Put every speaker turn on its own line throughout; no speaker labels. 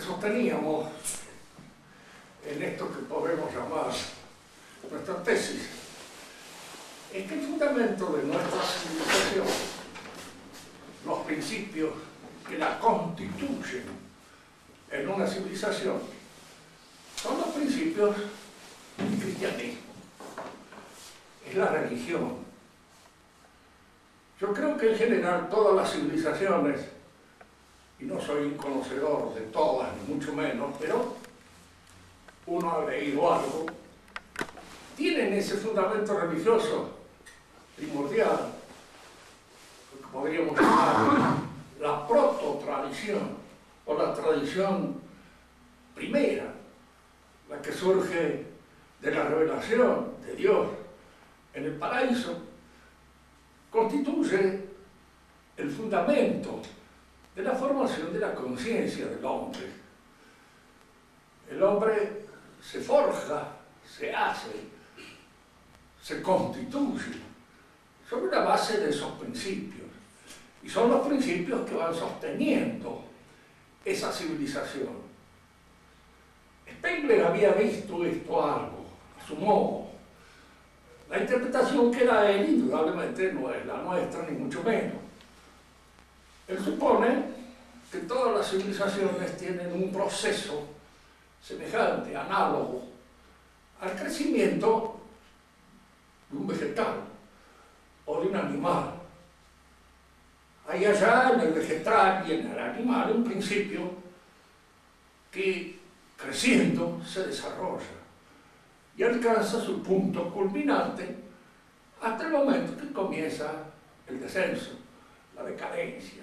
sosteníamos en esto que podemos llamar nuestra tesis es que el fundamento de nuestra civilización, los principios que la constituyen en una civilización, son los principios del cristianismo. Es la religión. Yo creo que en general todas las civilizaciones, y no soy un conocedor de todas, ni mucho menos, pero uno ha leído algo, tienen ese fundamento religioso primordial, lo que podríamos llamar la proto-tradición, o la tradición primera, la que surge de la revelación de Dios en el paraíso, constituye el fundamento de la formación de la conciencia del hombre. El hombre se forja, se hace, se constituye sobre la base de esos principios. Y son los principios que van sosteniendo esa civilización. Spengler había visto esto algo, a su modo. La interpretación que da él, indudablemente, no es la nuestra, ni mucho menos. Él supone que todas las civilizaciones tienen un proceso semejante, análogo, al crecimiento de un vegetal o de un animal. Hay allá en el vegetal y en el animal un principio que, creciendo, se desarrolla y alcanza su punto culminante hasta el momento que comienza el descenso, la decadencia.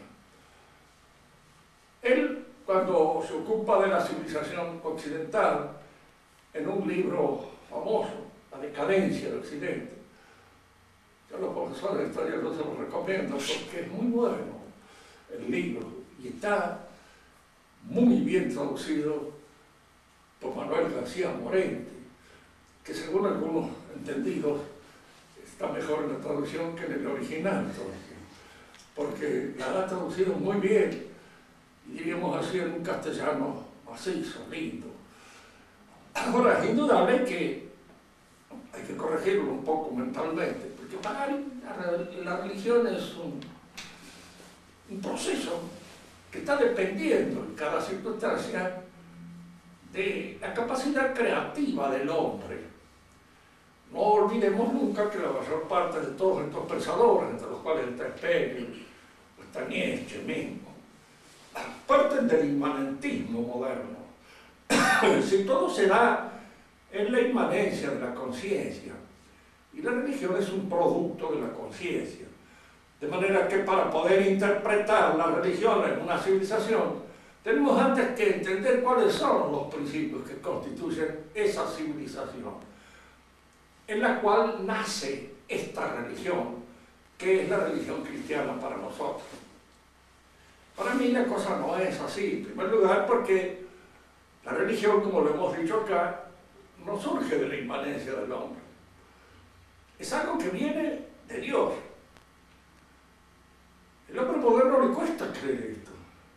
Él, cuando se ocupa de la civilización occidental, en un libro famoso, La decadencia de Occidente, yo a los profesores de historia no se los recomiendo porque es muy bueno el libro y está muy bien traducido por Manuel García Morente, que según algunos entendidos está mejor en la traducción que en el original, porque la ha traducido muy bien, y diríamos así en un castellano macizo, lindo. Ahora, es indudable que hay que corregirlo un poco mentalmente, porque para la religión es un proceso que está dependiendo en cada circunstancia de la capacidad creativa del hombre. No olvidemos nunca que la mayor parte de todos estos pensadores, entre los cuales está Spengler, está Nietzsche mismo, parten del inmanentismo moderno. Si todo se da en la inmanencia de la conciencia, y la religión es un producto de la conciencia, de manera que para poder interpretar la religión en una civilización, tenemos antes que entender cuáles son los principios que constituyen esa civilización, en la cual nace esta religión, que es la religión cristiana para nosotros. Para mí la cosa no es así, en primer lugar porque la religión, como lo hemos dicho acá, no surge de la inmanencia del hombre. Es algo que viene de Dios. El hombre moderno le cuesta creer esto.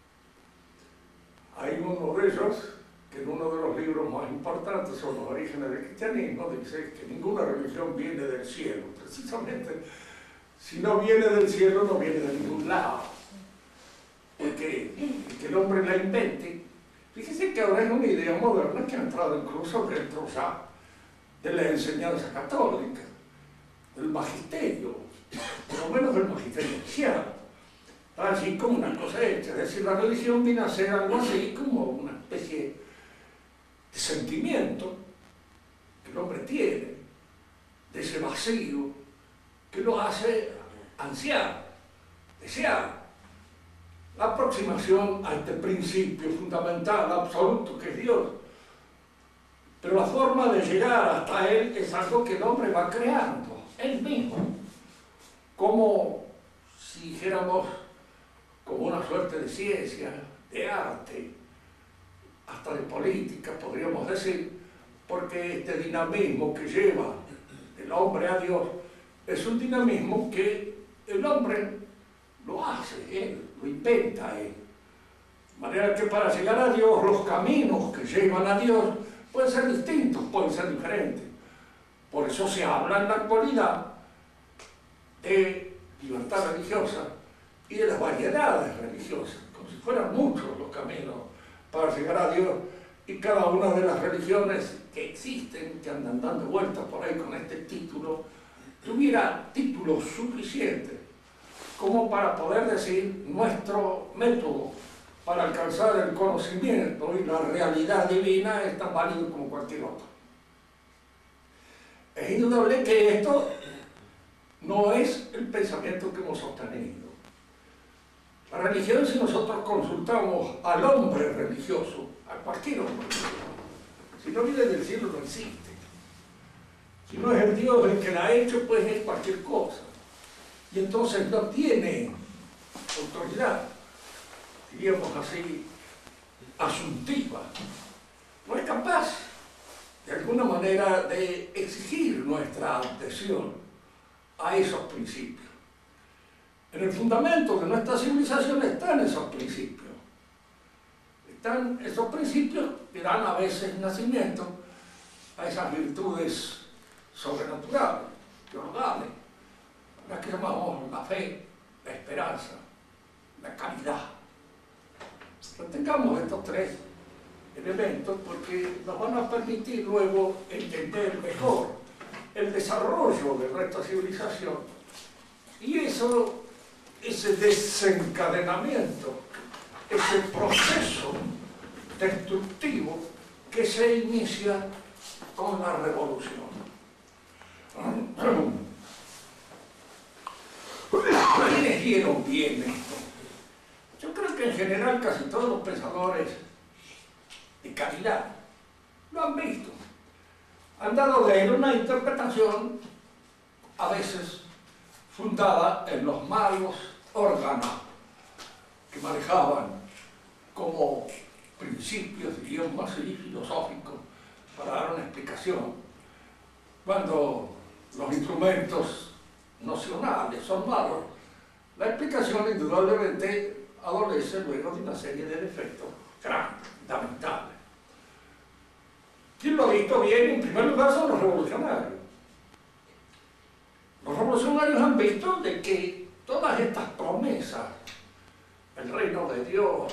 Hay uno de ellos, que en uno de los libros más importantes sobre los orígenes del cristianismo, dice que ninguna religión viene del cielo. Precisamente, si no viene del cielo, no viene de ningún lado. Porque que el hombre la invente. Fíjese que ahora es una idea moderna que ha entrado incluso dentro ya de la enseñanza católica, del magisterio, por lo menos del magisterio cristiano. Así como una cosa hecha, es decir, la religión viene a ser algo así como una especie de sentimiento que el hombre tiene, de ese vacío que lo hace ansiar, desear. La aproximación a este principio fundamental, absoluto, que es Dios. Pero la forma de llegar hasta Él es algo que el hombre va creando, él mismo, como si dijéramos, como una suerte de ciencia, de arte, hasta de política, podríamos decir, porque este dinamismo que lleva el hombre a Dios es un dinamismo que el hombre lo hace él, lo inventa él. De manera que para llegar a Dios, los caminos que llevan a Dios pueden ser distintos, pueden ser diferentes. Por eso se habla en la actualidad de libertad religiosa y de las variedades religiosas, como si fueran muchos los caminos para llegar a Dios, y cada una de las religiones que existen, que andan dando vueltas por ahí con este título, tuviera títulos suficientes como para poder decir nuestro método para alcanzar el conocimiento y la realidad divina es tan válido como cualquier otro. Es indudable que esto no es el pensamiento que hemos sostenido. La religión, si nosotros consultamos al hombre religioso, a cualquier hombre religioso, si no viene del cielo no existe. Si no es el Dios el que la ha hecho, pues es cualquier cosa. Y entonces no tiene autoridad, diríamos así, asuntiva. No es capaz, de alguna manera, de exigir nuestra adhesión a esos principios. En el fundamento de nuestra civilización están esos principios. Están esos principios que dan a veces nacimiento a esas virtudes sobrenaturales, teologales, las que llamamos la fe, la esperanza, la caridad. Tengamos estos tres elementos porque nos van a permitir luego entender mejor el desarrollo de nuestra civilización y eso, ese desencadenamiento, ese proceso destructivo que se inicia con la revolución. ¿Quiénes vieron bien esto? Yo creo que en general casi todos los pensadores de calidad lo han visto. Han dado de él una interpretación a veces fundada en los malos órganos que manejaban como principios, diríamos así, filosóficos para dar una explicación. Cuando los instrumentos nocionales son malos, la explicación indudablemente adolece luego de una serie de defectos grandes, lamentables. ¿Quién lo ha visto bien? En primer lugar son los revolucionarios. Los revolucionarios han visto de que todas estas promesas, el reino de Dios,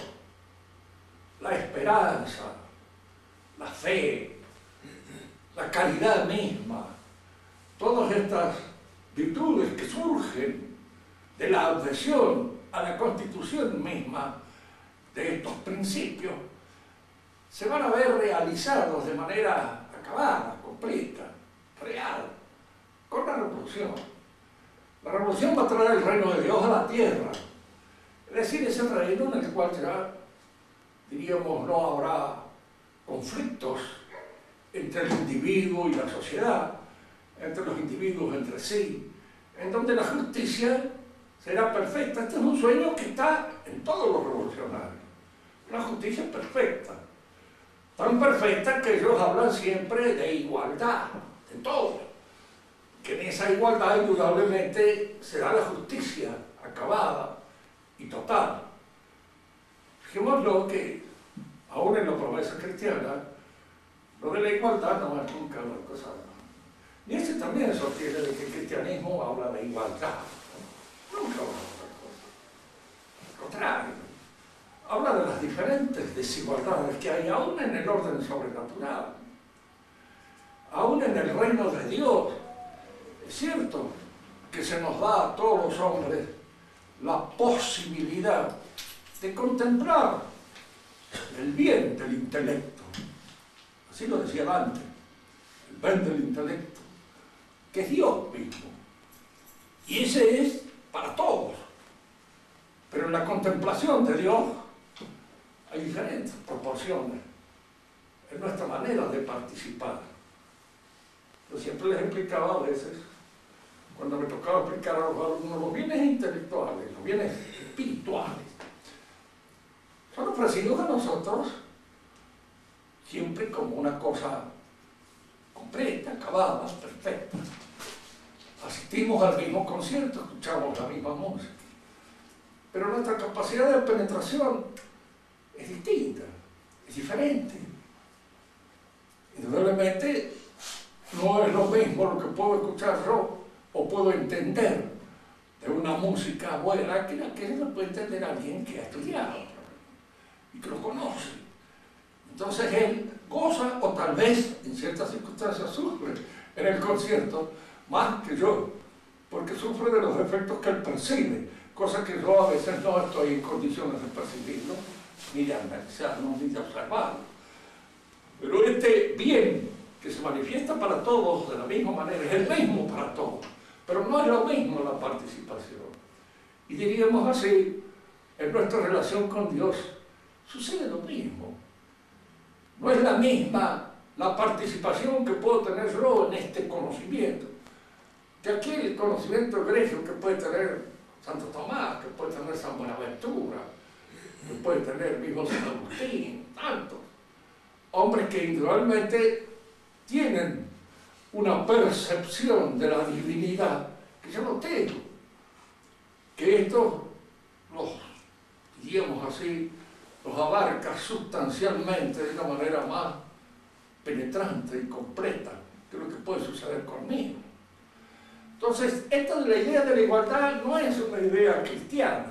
la esperanza, la fe, la caridad misma, todas estas virtudes que surgen de la adhesión a la constitución misma de estos principios, se van a ver realizados de manera acabada, completa, real, con la revolución. La revolución va a traer el reino de Dios a la tierra, es decir, ese reino en el cual ya, diríamos, no habrá conflictos entre el individuo y la sociedad, entre los individuos entre sí, en donde la justicia será perfecta. Este es un sueño que está en todos los revolucionarios. Una justicia perfecta. Tan perfecta que ellos hablan siempre de igualdad, de todo. Que en esa igualdad indudablemente será la justicia acabada y total. Fijémoslo que, aún en la promesa cristiana, lo de la igualdad no es nunca una cosa. Y este también sostiene de que el cristianismo habla de igualdad. Nunca habla de otra cosa. Al contrario, habla de las diferentes desigualdades que hay aún en el orden sobrenatural, aún en el reino de Dios. Es cierto que se nos da a todos los hombres la posibilidad de contemplar el bien del intelecto. Así lo decía Dante, el bien del intelecto, que es Dios mismo. Y ese es para todos. Pero en la contemplación de Dios hay diferentes proporciones en nuestra manera de participar. Yo siempre les explicaba a veces, cuando me tocaba explicar a los alumnos, los bienes intelectuales, los bienes espirituales, son ofrecidos a nosotros siempre como una cosa completa, acabada, perfecta. Asistimos al mismo concierto, escuchamos la misma música, pero nuestra capacidad de penetración es distinta, es diferente. Indudablemente no es lo mismo lo que puedo escuchar yo o puedo entender de una música buena que la que lo puede entender alguien que ha estudiado y que lo conoce. Entonces él goza o tal vez en ciertas circunstancias sufre en el concierto más que yo, porque sufre de los efectos que él percibe, cosa que yo a veces no estoy en condiciones de percibirlo, ni de analizarlo, ni de observarlo. Pero este bien que se manifiesta para todos de la misma manera, es el mismo para todos, pero no es lo mismo la participación. Y diríamos así, en nuestra relación con Dios sucede lo mismo. No es la misma la participación que puedo tener yo en este conocimiento, que aquel conocimiento egregio que puede tener Santo Tomás, que puede tener San Buenaventura, que puede tener mismo San Agustín, tantos. Hombres que individualmente tienen una percepción de la divinidad que yo no tengo. Que esto los, diríamos así, los abarca sustancialmente de una manera más penetrante y completa que lo que puede suceder conmigo. Entonces, esta de la idea de la igualdad no es una idea cristiana.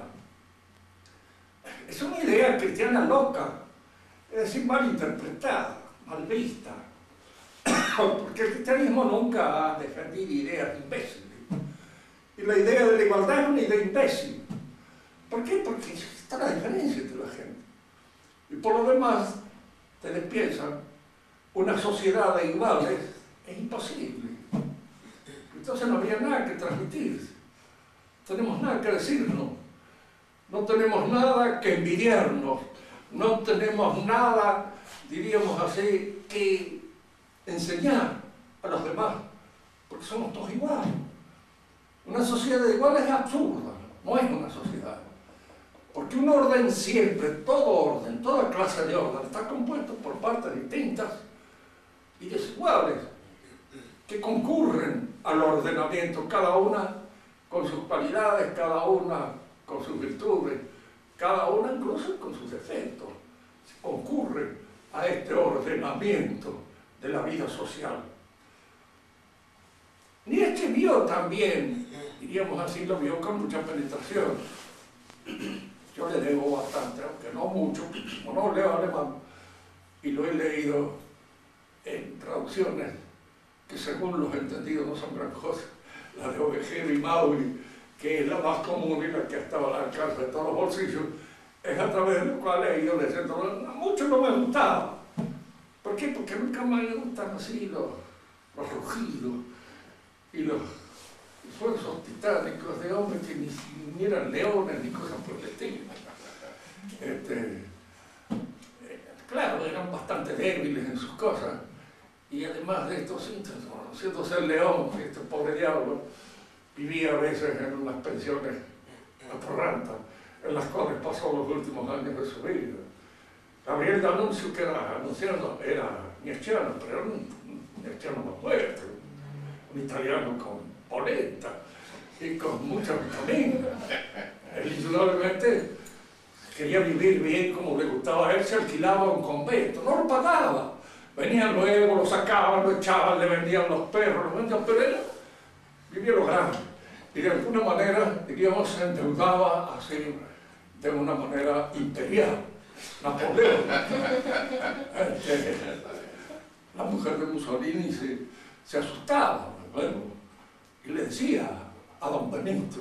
Es una idea cristiana loca, es decir, mal interpretada, mal vista. Porque el cristianismo nunca ha defendido ideas imbéciles. Y la idea de la igualdad es una idea imbécil. ¿Por qué? Porque está la diferencia entre la gente. Y por lo demás, ustedes piensan, una sociedad de iguales es imposible. Entonces no habría nada que transmitir. No tenemos nada que decirnos. No tenemos nada que envidiarnos. No tenemos nada, diríamos así, que enseñar a los demás. Porque somos todos iguales. Una sociedad de iguales es absurda. No es una sociedad. Porque un orden siempre, todo orden, toda clase de orden, está compuesto por partes distintas y desiguales que concurren al ordenamiento, cada una con sus cualidades, cada una con sus virtudes, cada una incluso con sus defectos, concurren a este ordenamiento de la vida social. Nietzsche vio también, diríamos así, lo vio con mucha penetración. Yo le debo bastante, aunque no mucho, como no leo alemán, y lo he leído en traducciones que según los entendidos no son gran cosa. La de Ovejero y Mauri, que es la más común y la que estaba al alcance de todos los bolsillos, es a través de lo cual he ido leyendo. Mucho no me gustaba. ¿Por qué? Porque nunca me gustan así los rugidos y los esfuerzos titánicos de hombres que ni eran leones ni cosas por el estilo. Claro, eran bastante débiles en sus cosas. Y además de estos síntomas, siendo ser león, este pobre diablo, vivía a veces en unas pensiones atorrantas, en las cuales pasó los últimos años de su vida. Gabriel D'Annunzio, que era anunciando, era nietzscheano, pero era un nietzscheano más fuerte, un italiano con polenta y con mucha vitamina. Él indudablemente quería vivir bien como le gustaba a él, se alquilaba un convento, no lo pagaba. Venían luego, lo sacaban, lo echaban, le vendían los perros, lo vendían, pero él vivía lo grande. Y de alguna manera, diríamos, se endeudaba así, de una manera imperial. Napoleón. La mujer de Mussolini se asustaba, bueno, y le decía a don Benito,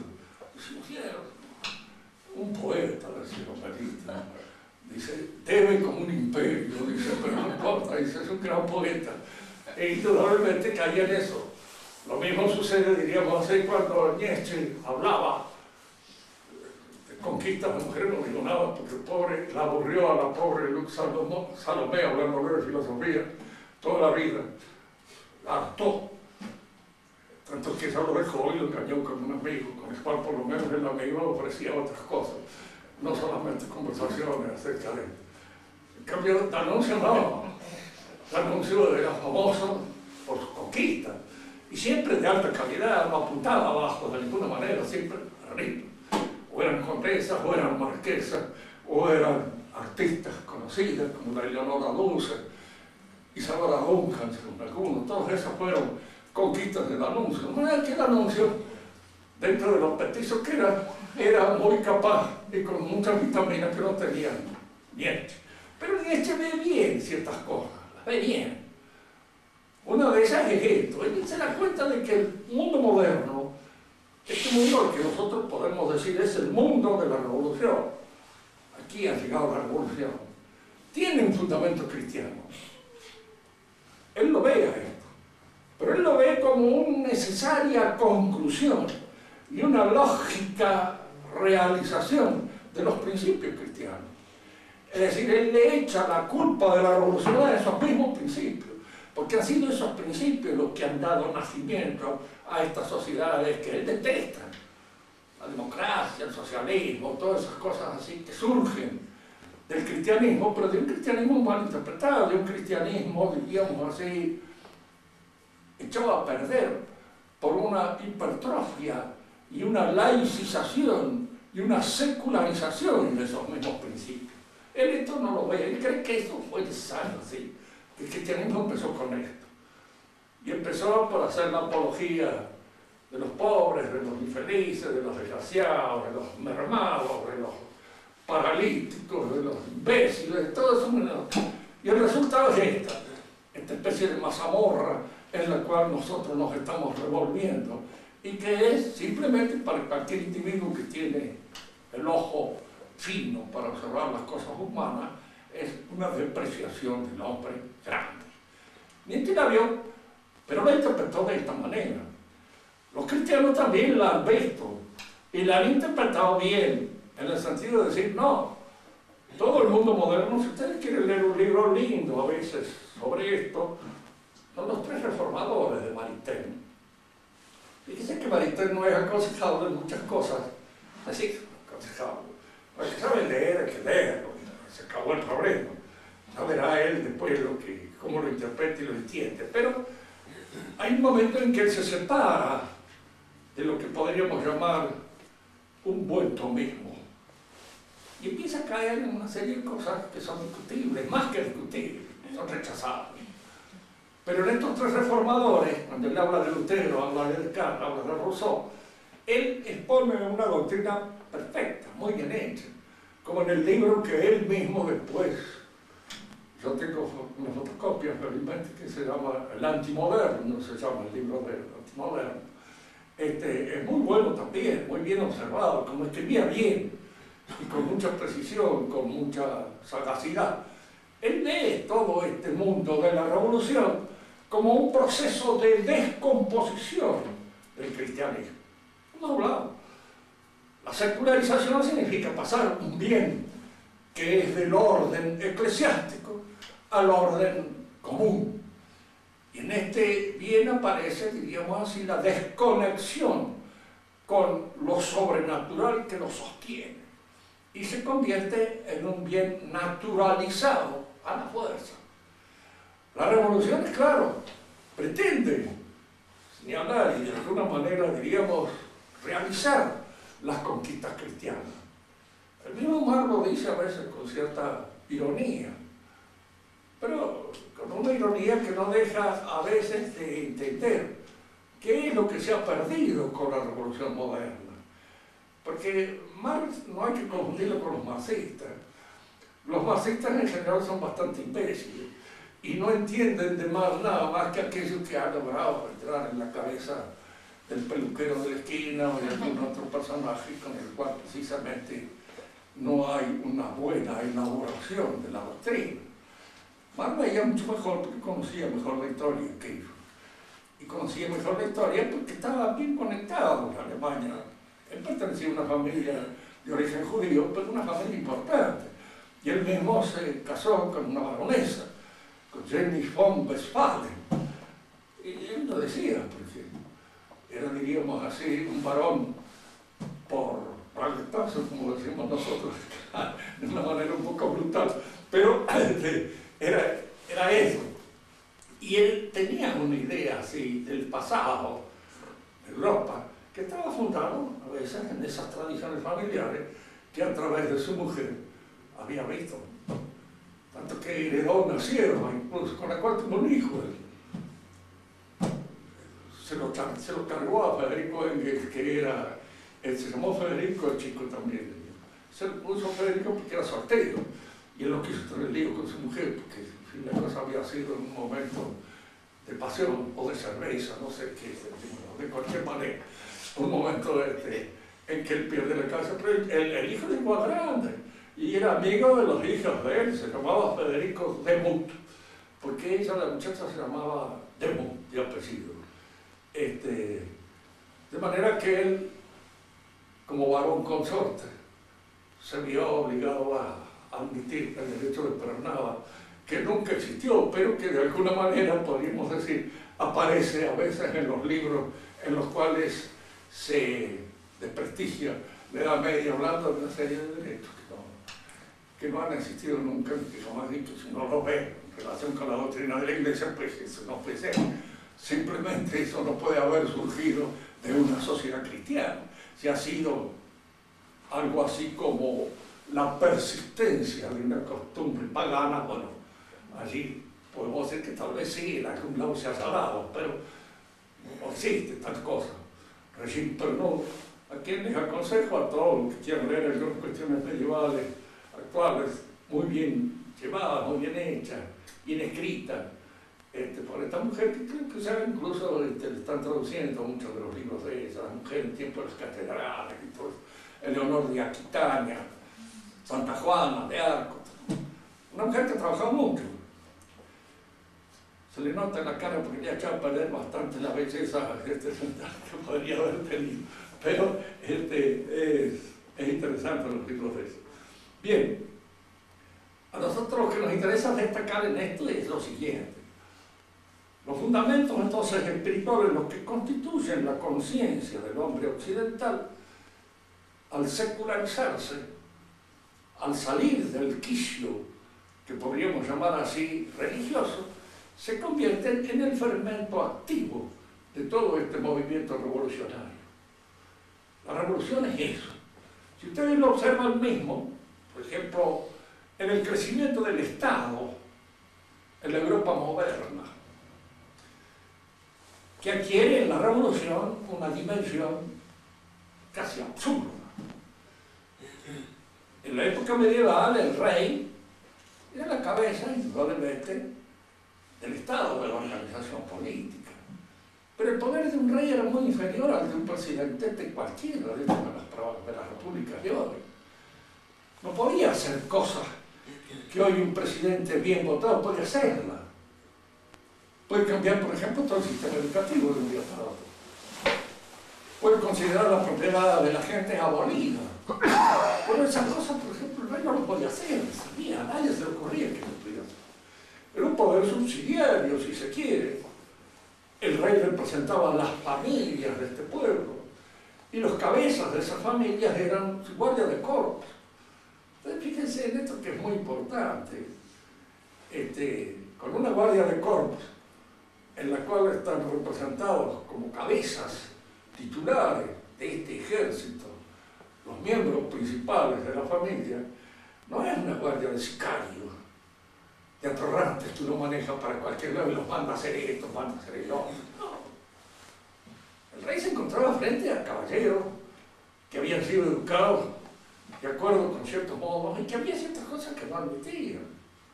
un poeta, decía don Benito, dice, debe como un imperio, dice, pero no importa, dice, es un gran poeta. E indudablemente caía en eso. Lo mismo sucede, diríamos así, cuando Nietzsche hablaba de conquistas de mujeres, no digo nada, porque el pobre, la aburrió a la pobre Luz Salomé, hablando de filosofía, toda la vida, la hartó. Tanto que eso lo dejó y lo engañó con un amigo, con el cual por lo menos el amigo ofrecía otras cosas, no solamente conversaciones acerca de él. En cambio, D'Annunzio no. D'Annunzio era famoso por sus conquistas, y siempre de alta calidad, no apuntaba abajo de ninguna manera, siempre arriba. O eran condesas, o eran marquesas, o eran artistas conocidas como la Eleonora Duse, Isadora Duncan, según algunos, todas esas fueron conquistas del anuncio. No era que el anuncio, dentro de los petizos que era muy capaz y con muchas vitaminas que no tenían Nietzsche. Pero Nietzsche ve bien ciertas cosas, las ve bien. Una de ellas es esto, él se da cuenta de que el mundo moderno, este mundo al que nosotros podemos decir es el mundo de la revolución, aquí ha llegado la revolución, tiene un fundamento cristiano. Él lo ve a esto, pero él lo ve como una necesaria conclusión y una lógica realización de los principios cristianos. Es decir, él le echa la culpa de la revolución a esos mismos principios, porque han sido esos principios los que han dado nacimiento a estas sociedades que él detesta. La democracia, el socialismo, todas esas cosas así que surgen del cristianismo, pero de un cristianismo mal interpretado, de un cristianismo, diríamos así, echado a perder por una hipertrofia y una laicización y una secularización de esos mismos principios. Él esto no lo ve, él cree que eso fue necesario, ¿sí? El cristianismo empezó con esto. Y empezó por hacer la apología de los pobres, de los infelices, de los desgraciados, de los mermados, de los paralíticos, de los imbéciles, de todo eso. Y el resultado es esta especie de mazamorra en la cual nosotros nos estamos revolviendo y que es simplemente para cualquier individuo que tiene el ojo fino para observar las cosas humanas, es una depreciación del hombre grande. Nietzsche la vio, pero la interpretó de esta manera. Los cristianos también la han visto y la han interpretado bien, en el sentido de decir, no, todo el mundo moderno, si ustedes quieren leer un libro lindo a veces sobre esto, son los tres reformadores de Maritain. Fíjense que Maritain no es aconsejado de muchas cosas, así, aconsejado. El que sabe leer, hay que leerlo, se acabó el problema. Ya verá él después cómo lo interpreta y lo entiende. Pero hay un momento en que él se separa de lo que podríamos llamar un buen tomismo y empieza a caer en una serie de cosas que son discutibles, más que discutibles, son rechazables. Pero en estos tres reformadores, cuando él habla de Lutero, habla de Descartes, habla de Rousseau, él expone una doctrina perfecta, muy bien hecha, como en el libro que él mismo después, yo tengo una fotocopia felizmente que se llama El Antimoderno, se llama el libro del Antimoderno. Es muy bueno también, muy bien observado, como escribía bien y con mucha precisión, con mucha sagacidad. Él ve todo este mundo de la revolución como un proceso de descomposición del cristianismo. Hemos hablado. La secularización significa pasar un bien que es del orden eclesiástico al orden común. Y en este bien aparece, diríamos así, la desconexión con lo sobrenatural que lo sostiene. Y se convierte en un bien naturalizado a la fuerza. La revolución, es claro, pretende señalar y de alguna manera, diríamos, realizar las conquistas cristianas. El mismo Marx lo dice a veces con cierta ironía, pero con una ironía que no deja a veces de entender qué es lo que se ha perdido con la revolución moderna. Porque Marx no hay que confundirlo con los marxistas. Los marxistas en general son bastante imbéciles y no entienden de nada más que aquellos que han logrado entrar en la cabeza del peluquero de la esquina o de algún otro personaje con el cual precisamente no hay una buena elaboración de la doctrina. Marx veía mucho mejor porque conocía mejor la historia que ellos. Y conocía mejor la historia porque estaba bien conectado con Alemania. Él pertenecía a una familia de origen judío, pero una familia importante. Y él mismo se casó con una baronesa, con Jenny von Westphalen. Y él lo decía, porque era, diríamos así, un varón por paso, como decimos nosotros, de una manera un poco brutal. Pero era eso. Y él tenía una idea así del pasado de Europa, que estaba fundado a veces en esas tradiciones familiares que a través de su mujer había visto. Tanto que heredó una sierva, incluso, con la cual tuvo un hijo. Se lo cargó a Federico Engels, que era, se llamó Federico el chico también. Se lo puso Federico porque era soltero. Y él no quiso tener lío con su mujer, porque en fin, la cosa había sido en un momento de pasión o de cerveza, no sé qué, de cualquier manera. Un momento en que él pierde la casa, pero el hijo era más grande. Y era amigo de los hijos de él, se llamaba Federico Demuth, porque ella, la muchacha, se llamaba Demuth, de apellido. De manera que él, como varón consorte, se vio obligado a admitir el derecho de pernada, que nunca existió, pero que de alguna manera, podríamos decir, aparece a veces en los libros en los cuales se desprestigia la Edad Media, hablando de una serie de derechos que no han existido nunca, que jamás dicho, si no lo ve en relación con la doctrina de la Iglesia, pues eso no puede ser. Simplemente eso no puede haber surgido de una sociedad cristiana, si ha sido algo así como la persistencia de una costumbre pagana. Bueno, allí podemos decir que tal vez sí, en algún lado se ha salado, pero no existe tal cosa. Regine Pernod, a quien les aconsejo a todos los que quieran leer algunas cuestiones medievales actuales, muy bien llevadas, muy bien hechas, bien escritas, por esta mujer que creo que ya incluso le están traduciendo muchos de los libros de ella, la mujer en tiempo de las catedrales y todo, Eleonor de Aquitania, Santa Juana de Arco, una mujer que trabajaba mucho. Se le nota en la cara porque ya echaba a perder bastante la belleza que podría haber tenido, pero es interesante los libros de eso. Bien, a nosotros lo que nos interesa destacar en esto es lo siguiente. Los fundamentos entonces espirituales, los que constituyen la conciencia del hombre occidental, al secularizarse, al salir del quicio, que podríamos llamar así religioso, se convierten en el fermento activo de todo este movimiento revolucionario. La revolución es eso. Si ustedes lo observan mismo, por ejemplo, en el crecimiento del Estado en la Europa moderna, que adquiere en la revolución una dimensión casi absurda. En la época medieval, el rey era la cabeza, indudablemente, del Estado, de la organización política. Pero el poder de un rey era muy inferior al de un presidente de cualquiera de las repúblicas de hoy. No podía hacer cosas que hoy un presidente bien votado puede hacerlas. Puede cambiar, por ejemplo, todo el sistema educativo de un día para otro. Puede considerar la propiedad de la gente abolida. Pero esas cosas, por ejemplo, el rey no lo podía hacer, sabía, a nadie se le ocurría que lo pudiera hacer. Era un poder subsidiario, si se quiere. El rey representaba a las familias de este pueblo, y los cabezas de esas familias eran su guardia de corps. Entonces, fíjense en esto que es muy importante. Con una guardia de corps, en la cual están representados como cabezas titulares de este ejército, los miembros principales de la familia, no es una guardia de sicarios, de atorrantes que uno maneja para cualquier lado y los manda a hacer esto, manda a hacer el otro. No. El rey se encontraba frente a caballeros que habían sido educados de acuerdo con ciertos modos y que había ciertas cosas que no admitían.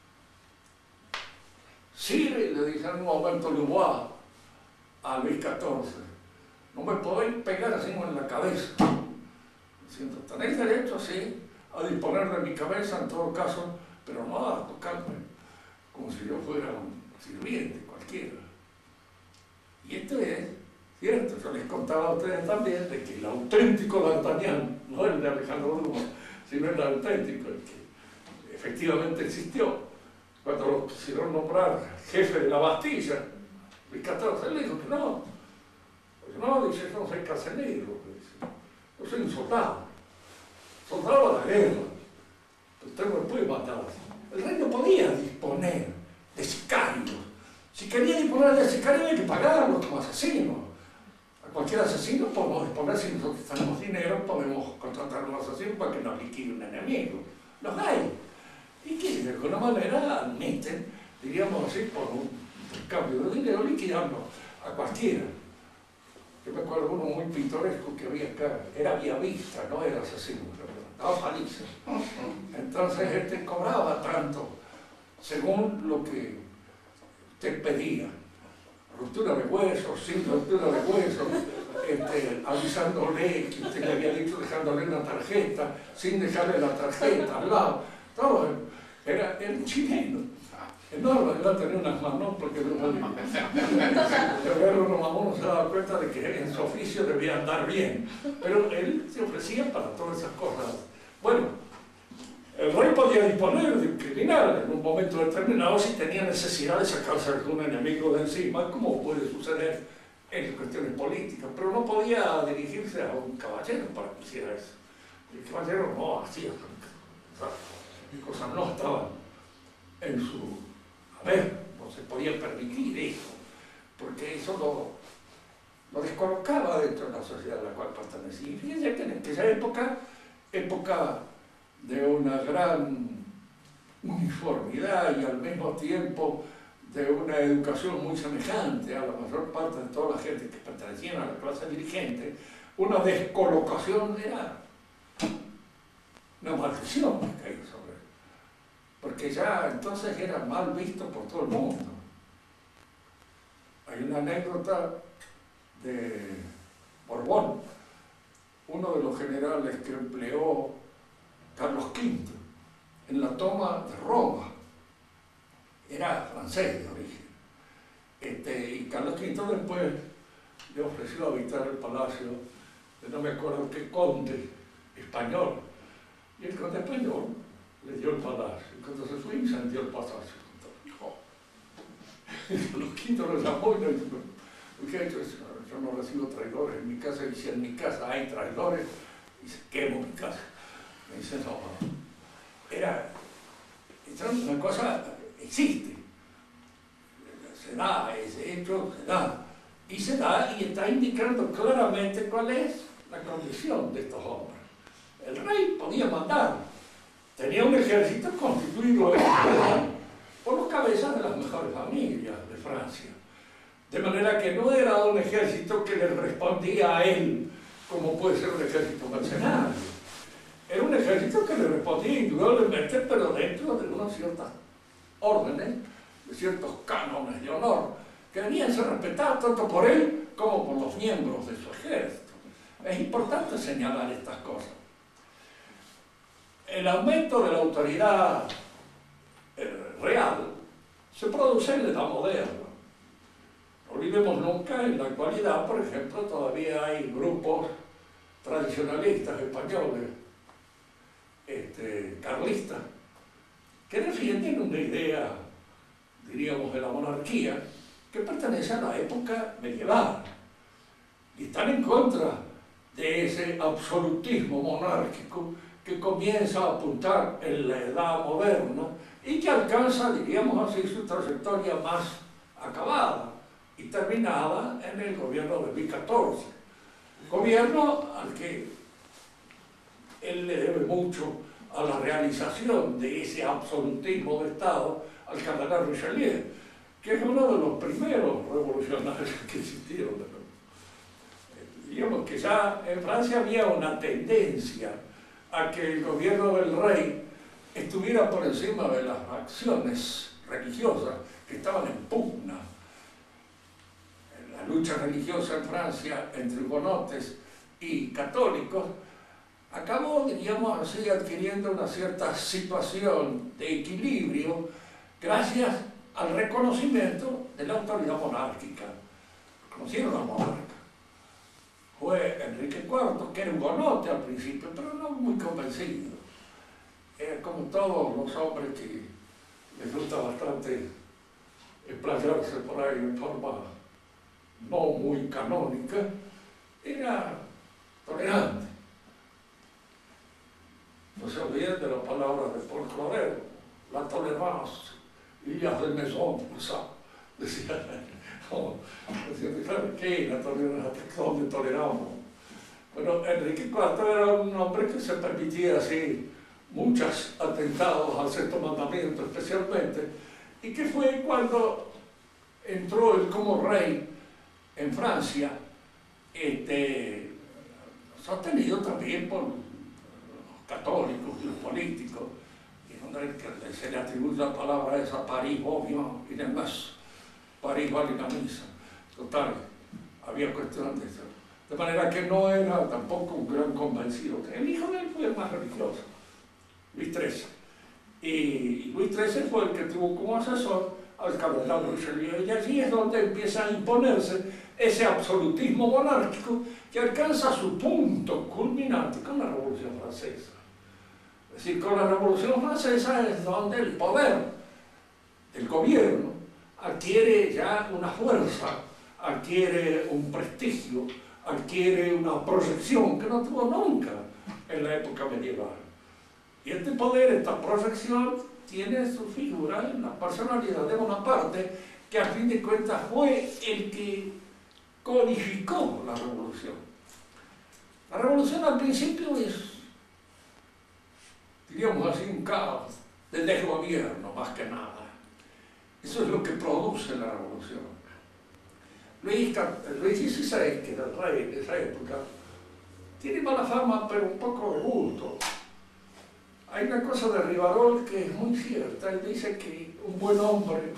Sire, le dice en un momento Louvois a Luis XIV, no me podéis pegar así en la cabeza. Diciendo, tenéis derecho, sí, a disponer de mi cabeza en todo caso, pero no a tocarme como si yo fuera un sirviente cualquiera. Y esto es cierto, yo les contaba a ustedes también de que el auténtico D'Artagnan, no el de Alejandro Dumas, sino el auténtico, el que efectivamente existió, cuando lo quisieron nombrar jefe de la Bastilla, Luis XIV, él dijo que no. Pues no, dice, yo no soy carcelero, yo soy un soldado de la guerra, usted no me puede matar. El rey no podía disponer de sicarios. Si quería disponer de sicarios había que pagarlos como asesinos. A cualquier asesino podemos disponer, si nosotros tenemos dinero, podemos contratar a un asesino para que nos liquide un enemigo. Los hay. y que de alguna manera admiten, diríamos así, por un cambio de dinero, liquidando a cualquiera. Yo me acuerdo uno muy pintoresco que había acá, era Villavista, no era asesino, daba palizas. Entonces este cobraba tanto, según lo que usted pedía. Ruptura de huesos, sin ruptura de huesos, avisándole que usted le había dicho, dejándole una tarjeta, sin dejarle la tarjeta al lado. Todo era chileno. No, iba a tener unas manos porque uno se daba cuenta de que en su oficio debía andar bien, pero él se ofrecía para todas esas cosas. Bueno, el rey podía disponer de un criminal en un momento determinado si tenía necesidad de sacarse algún enemigo de encima, como puede suceder en cuestiones políticas, pero no podía dirigirse a un caballero para que hiciera eso. El caballero no hacía, las cosas no estaban en su haber, no se podía permitir eso, porque eso lo descolocaba dentro de la sociedad a la cual pertenecía. Y fíjense que en aquella época de una gran uniformidad y al mismo tiempo de una educación muy semejante a la mayor parte de toda la gente que pertenecía a la clase dirigente, una descolocación era una maldición que caía sobre él, porque ya entonces era mal visto por todo el mundo. Hay una anécdota de Borbón, uno de los generales que empleó Carlos V en la toma de Roma. Era francés de origen. Y Carlos V después le ofreció habitar el palacio de no me acuerdo qué conde español. Y el conde español le dio el palacio. Y cuando se fue, incendió el palacio. Y Carlos V lo llamó y le dijo: yo no recibo traidores en mi casa. Y si en mi casa hay traidores, y se quemó mi casa. Me dice: no, era una cosa, existe, se da, ese hecho se da, y está indicando claramente cuál es la condición de estos hombres. El rey podía mandar, tenía un ejército constituido por los cabezas de las mejores familias de Francia, de manera que no era un ejército que le respondía a él como puede ser un ejército mercenario. Era un ejército que le respondía indudablemente, pero dentro de unas ciertas órdenes, de ciertos cánones de honor, que debían ser respetados tanto por él como por los miembros de su ejército. Es importante señalar estas cosas. El aumento de la autoridad real se produce en la edad moderna. No olvidemos nunca, en la actualidad, por ejemplo, todavía hay grupos tradicionalistas españoles, carlistas, que defienden una idea, diríamos, de la monarquía que pertenece a la época medieval y están en contra de ese absolutismo monárquico que comienza a apuntar en la edad moderna y que alcanza, diríamos así, su trayectoria más acabada y terminada en el gobierno de Luis XIV, gobierno al que él le debe mucho a la realización de ese absolutismo de Estado al cardenal Richelieu, que es uno de los primeros revolucionarios que existieron. Digamos que ya en Francia había una tendencia a que el gobierno del rey estuviera por encima de las acciones religiosas que estaban en pugna. La lucha religiosa en Francia entre hugonotes y católicos acabó, diríamos así, adquiriendo una cierta situación de equilibrio gracias al reconocimiento de la autoridad monárquica. Reconocieron al monarca. Fue Enrique IV, que era hugonote al principio, pero no muy convencido. Era como todos los hombres que les gusta bastante explayarse por ahí en forma no muy canónica, era tolerante. No se olviden de las palabras de Paul Claudel: la tolérance, il y a de maison pour ça. Decía, claro, ¿qué? La tolerancia, ¿dónde toleramos? Bueno, Enrique IV era un hombre que se permitía así muchos atentados al sexto mandamiento especialmente, y que fue cuando entró él como rey en Francia, sostenido también por los católicos y los políticos, y donde se le atribuye la palabra esa, París, obvio, y demás, París vale la misa. Total, había cuestión de eso. De manera que no era tampoco un gran convencido. El hijo de él fue el más religioso, Luis XIII. Y Luis XIII fue el que tuvo como asesor al cardenal Richelieu, y allí es donde empieza a imponerse ese absolutismo monárquico que alcanza su punto culminante con la Revolución Francesa. Es decir, con la Revolución Francesa es donde el poder del gobierno adquiere ya una fuerza, adquiere un prestigio, adquiere una proyección que no tuvo nunca en la época medieval. Y este poder, esta proyección, tiene su figura en la personalidad de Bonaparte, que a fin de cuentas fue el que codificó la revolución. La revolución al principio es, diríamos así, un caos de desgobierno más que nada. Eso es lo que produce la revolución. Luis XVI, que era el rey de esa época, tiene mala fama, pero un poco de gusto. Hay una cosa de Rivarol que es muy cierta. Él dice que un buen hombre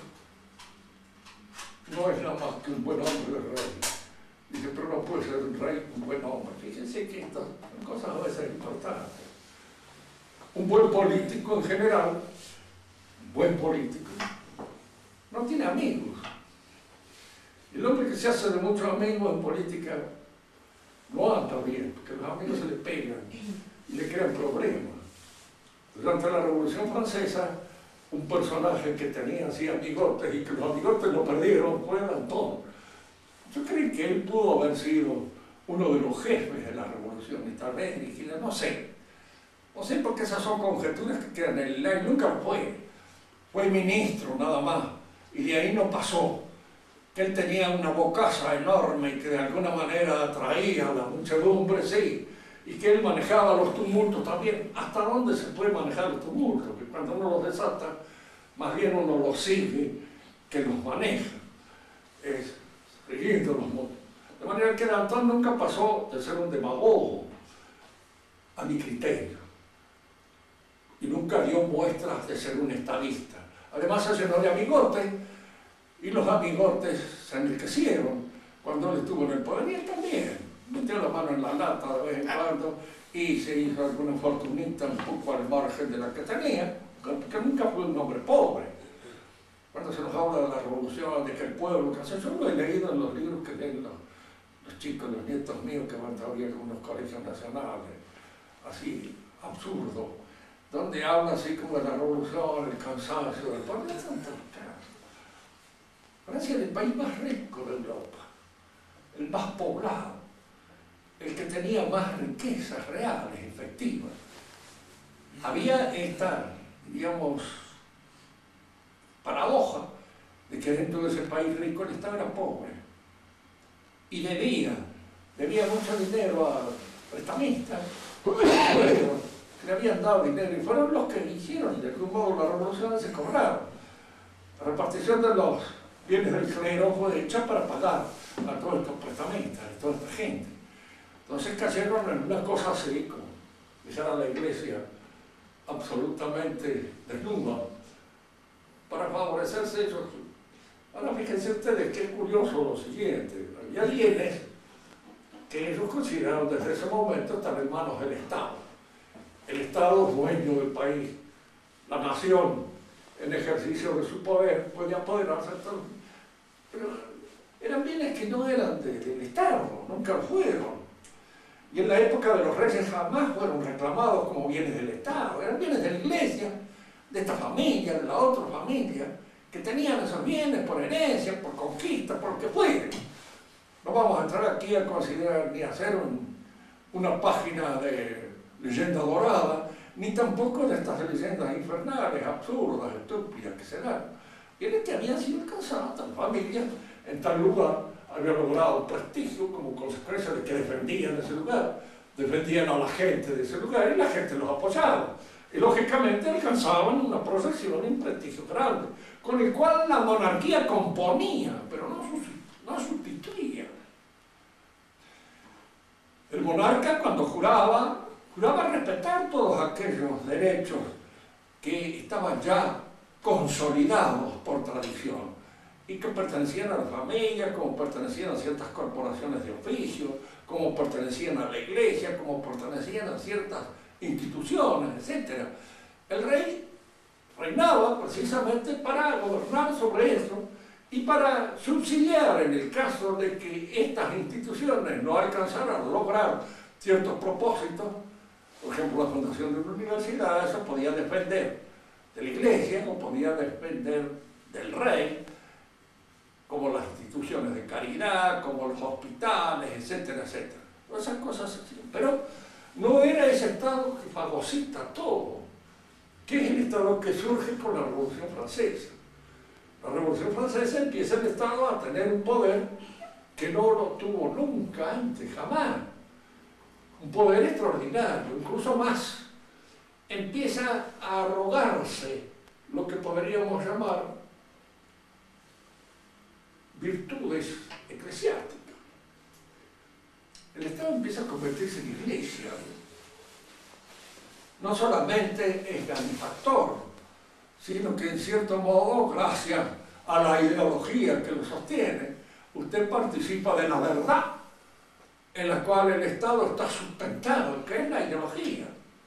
no es nada más que un buen hombre de rey. Dice, pero no puede ser un rey un buen hombre. Fíjense que estas cosas a veces importantes. Un buen político en general, un buen político, no tiene amigos. El hombre que se hace de muchos amigos en política no anda bien, porque los amigos se le pegan y le crean problemas. Durante la Revolución Francesa, un personaje que tenía así amigotes y que los amigotes lo perdieron fue Danton. Yo creo que él pudo haber sido uno de los jefes de la Revolución, y tal vez dirigida, no sé. No sé, porque esas son conjeturas que quedan en el aire. Nunca fue. Fue ministro nada más, y de ahí no pasó. Que él tenía una bocaza enorme y que de alguna manera atraía a la muchedumbre, sí. Y que él manejaba los tumultos también. ¿Hasta dónde se puede manejar los tumultos? Porque cuando uno los desata, más bien uno los sigue que los maneja. Es siguiendo los modos. De manera que Danton nunca pasó de ser un demagogo, a mi criterio. Y nunca dio muestras de ser un estadista. Además se llenó de amigotes, y los amigotes se enriquecieron cuando él estuvo en el poder, y él también. Metió la mano en la lata de vez en cuando y se hizo alguna fortunita un poco al margen de la que tenía, que nunca fue un hombre pobre. Cuando se nos habla de la revolución, de que el pueblo, que yo lo he leído en los libros que leen los chicos, los nietos míos que van todavía en unos colegios nacionales, así absurdo, donde habla así como de la revolución, el cansancio del pueblo. Francia era el país más rico de Europa, el más poblado, el que tenía más riquezas reales, efectivas. Había esta, digamos, paradoja de que dentro de ese país rico el Estado era pobre y debía mucho dinero a prestamistas que le habían dado dinero, y fueron los que hicieron de algún modo la revolución, se cobraron. La repartición de los bienes del clero fue hecha para pagar a todos estos prestamistas, a toda esta gente. Entonces cayeron en una cosa así, como dijera la iglesia, absolutamente desnuda, para favorecerse ellos. Ahora fíjense ustedes que es curioso lo siguiente: había bienes que ellos consideraron desde ese momento estar en manos del Estado. El Estado, dueño del país, la nación, en ejercicio de su poder, podía apoderarse de todo. Pero eran bienes que no eran del Estado, nunca lo fueron. Y en la época de los reyes jamás fueron reclamados como bienes del Estado, eran bienes de la iglesia, de esta familia, de la otra familia, que tenían esos bienes por herencia, por conquista, por lo que fuere. No vamos a entrar aquí a considerar ni a hacer una página de leyenda dorada, ni tampoco de estas leyendas infernales, absurdas, estúpidas que se dan. Bienes que habían sido alcanzadas, tal familia en tal lugar había logrado prestigio como consecuencia de que defendían ese lugar, defendían a la gente de ese lugar y la gente los apoyaba. Y lógicamente alcanzaban una proyección y un prestigio grande, con el cual la monarquía componía, pero no sustituía. El monarca, cuando juraba respetar todos aquellos derechos que estaban ya consolidados por tradición y que pertenecían a la familia, como pertenecían a ciertas corporaciones de oficio, como pertenecían a la iglesia, como pertenecían a ciertas instituciones, etc. El rey reinaba precisamente para gobernar sobre eso y para subsidiar en el caso de que estas instituciones no alcanzaran a lograr ciertos propósitos. Por ejemplo, la fundación de una universidad, eso podía depender de la iglesia o podía depender del rey, como las instituciones de caridad, como los hospitales, etcétera, etcétera. Esas cosas así. Pero no era ese Estado que fagocita todo, que es el Estado que surge con la Revolución Francesa. La Revolución Francesa empieza el Estado a tener un poder que no lo tuvo nunca antes, jamás. Un poder extraordinario, incluso más. Empieza a arrogarse lo que podríamos llamar virtudes eclesiásticas. El Estado empieza a convertirse en iglesia. No solamente es benefactor, sino que en cierto modo, gracias a la ideología que lo sostiene, usted participa de la verdad en la cual el Estado está sustentado, que es la ideología.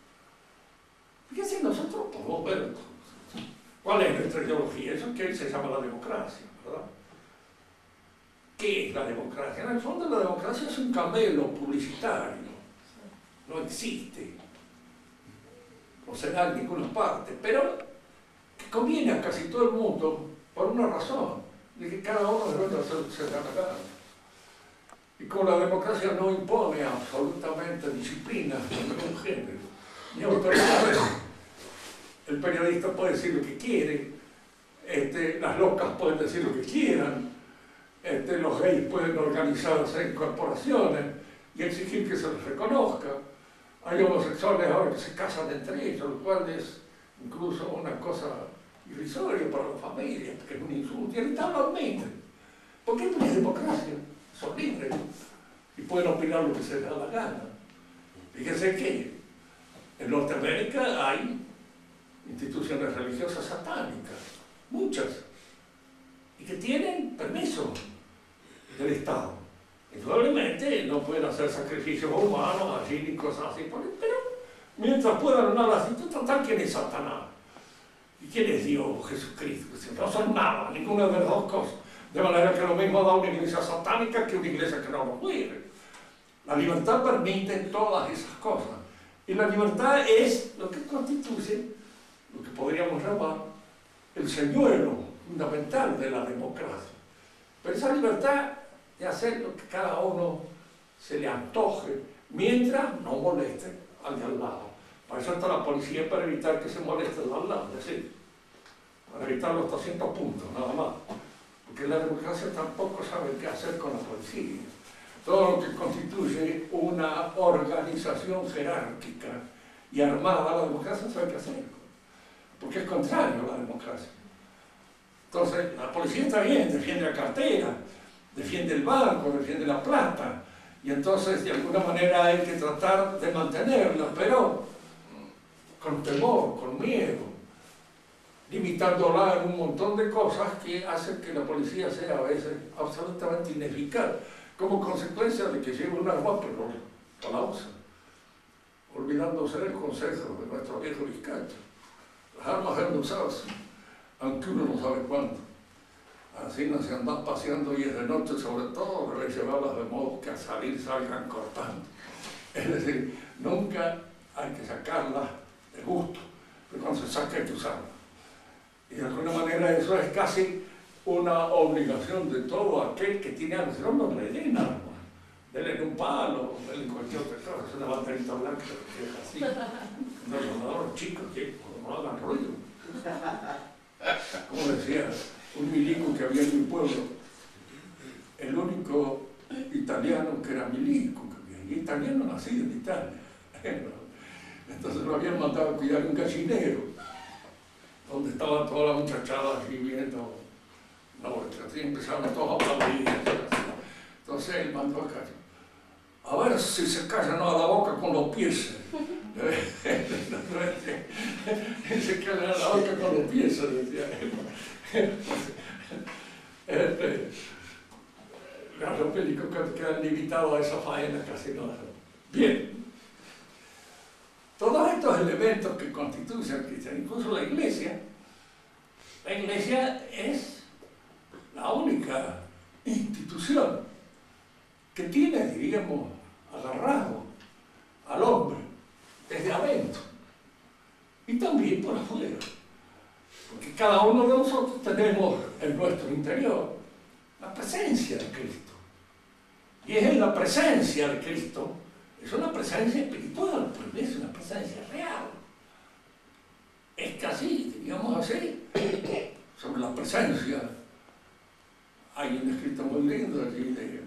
Fíjense, nosotros podemos ver cuál es nuestra ideología, eso que hoy se llama la democracia, ¿verdad? ¿Qué es la democracia? En el fondo la democracia es un camelo publicitario, no existe, no se da en ninguna parte, pero que conviene a casi todo el mundo por una razón, de que cada uno debe hacer lo que se da la gana. Y como la democracia no impone absolutamente disciplina de ningún género, ni autoridades, el periodista puede decir lo que quiere, las locas pueden decir lo que quieran, los gays pueden organizarse en corporaciones y exigir que se les reconozca. Hay homosexuales ahora que se casan entre ellos, lo cual es incluso una cosa irrisoria para la familia, que es un insulto, y el Estado lo admite. Porque no es democracia, son libres y pueden opinar lo que se les da la gana. Fíjense que en Norteamérica hay instituciones religiosas satánicas, muchas, y que tienen permiso del Estado. Indudablemente no pueden hacer sacrificios humanos allí ni cosas así, pero mientras puedan honrar las instituciones, total, ¿quién es Satanás? ¿Y quién es Dios, Jesucristo? No son nada, ninguna de las dos cosas. De manera que lo mismo da una iglesia satánica que una iglesia que no lo cuide. La libertad permite todas esas cosas. Y la libertad es lo que constituye lo que podríamos llamar el señuelo fundamental de la democracia. Pero esa libertad de hacer lo que cada uno se le antoje, mientras no moleste al de al lado. Para eso está la policía, para evitar que se moleste al de al lado, es decir, para evitar los 200 puntos, nada más. Porque la democracia tampoco sabe qué hacer con la policía. Todo lo que constituye una organización jerárquica y armada, la democracia no sabe qué hacer, porque es contrario a la democracia. Entonces, la policía está bien, defiende la cartera, defiende el banco, defiende la plata, y entonces de alguna manera hay que tratar de mantenerla, pero con temor, con miedo, limitándola en un montón de cosas que hacen que la policía sea a veces absolutamente ineficaz, como consecuencia de que lleva un arma, pero no la usa, olvidándose del consejo de nuestro viejo Vizcacho. Las armas deben usarse, aunque uno no sabe cuándo. Así no se andan paseando y es de noche, sobre todo, debe llevarlas de modo que al salir salgan cortando. Es decir, nunca hay que sacarlas de gusto, pero cuando se saca hay que usarlas. Y de alguna manera eso es casi una obligación de todo aquel que tiene armas. No le den armas, denle un palo, denle cualquier otra cosa, es una banderita blanca que es así. Los chicos que no hagan ruido. Como decía un milico que había en mi pueblo, el único italiano que era milico, que había, y italiano nacido en Italia. Entonces lo habían mandado a cuidar un gallinero, donde estaba toda la muchachada allí viendo. No, así empezaron todos a aplaudir. Entonces él mandó acá, a ver si se callan a la boca con los pies. Se callan a la boca con los pies, decía él. Los bélicos quedan limitados a esa faena casi no. Bien. Todos estos elementos que constituyen el cristianismo, incluso la iglesia es la única institución que tiene, diríamos, agarrado al hombre desde adentro y también por afuera. Porque cada uno de nosotros tenemos en nuestro interior la presencia de Cristo. Y es en la presencia de Cristo, es una presencia espiritual, pues es una presencia real. Es casi, diríamos así, sobre la presencia. Hay un escrito muy lindo allí de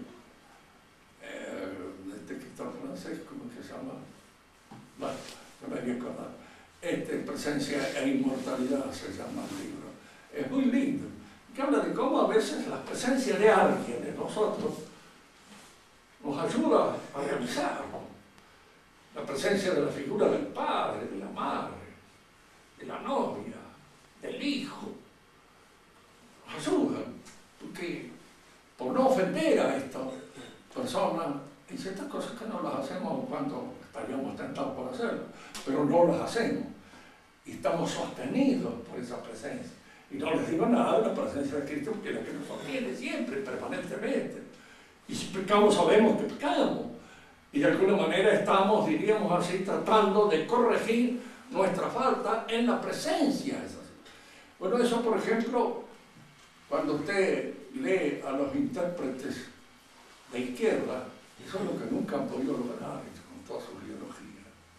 este escritor francés, ¿cómo que se llama? Bueno, no me voy a acordar. Presencia e inmortalidad se llama el libro. Es muy lindo. Que habla de cómo a veces la presencia de alguien, de nosotros, nos ayuda a realizarlo. La presencia de la figura del padre, de la madre, de la novia, del hijo, nos ayuda. Porque por no ofender a esta persona, hay ciertas cosas que no las hacemos cuando estaríamos tentados por hacerlo, pero no las hacemos. Y estamos sostenidos por esa presencia. Y no les digo nada de la presencia de Cristo, porque es la que nos sostiene siempre, permanentemente. Y si pecamos, sabemos que pecamos. Y de alguna manera estamos, diríamos así, tratando de corregir nuestra falta en la presencia. Bueno, eso, por ejemplo, cuando usted lee a los intérpretes de izquierda, eso es lo que nunca han podido lograr con toda su ideología.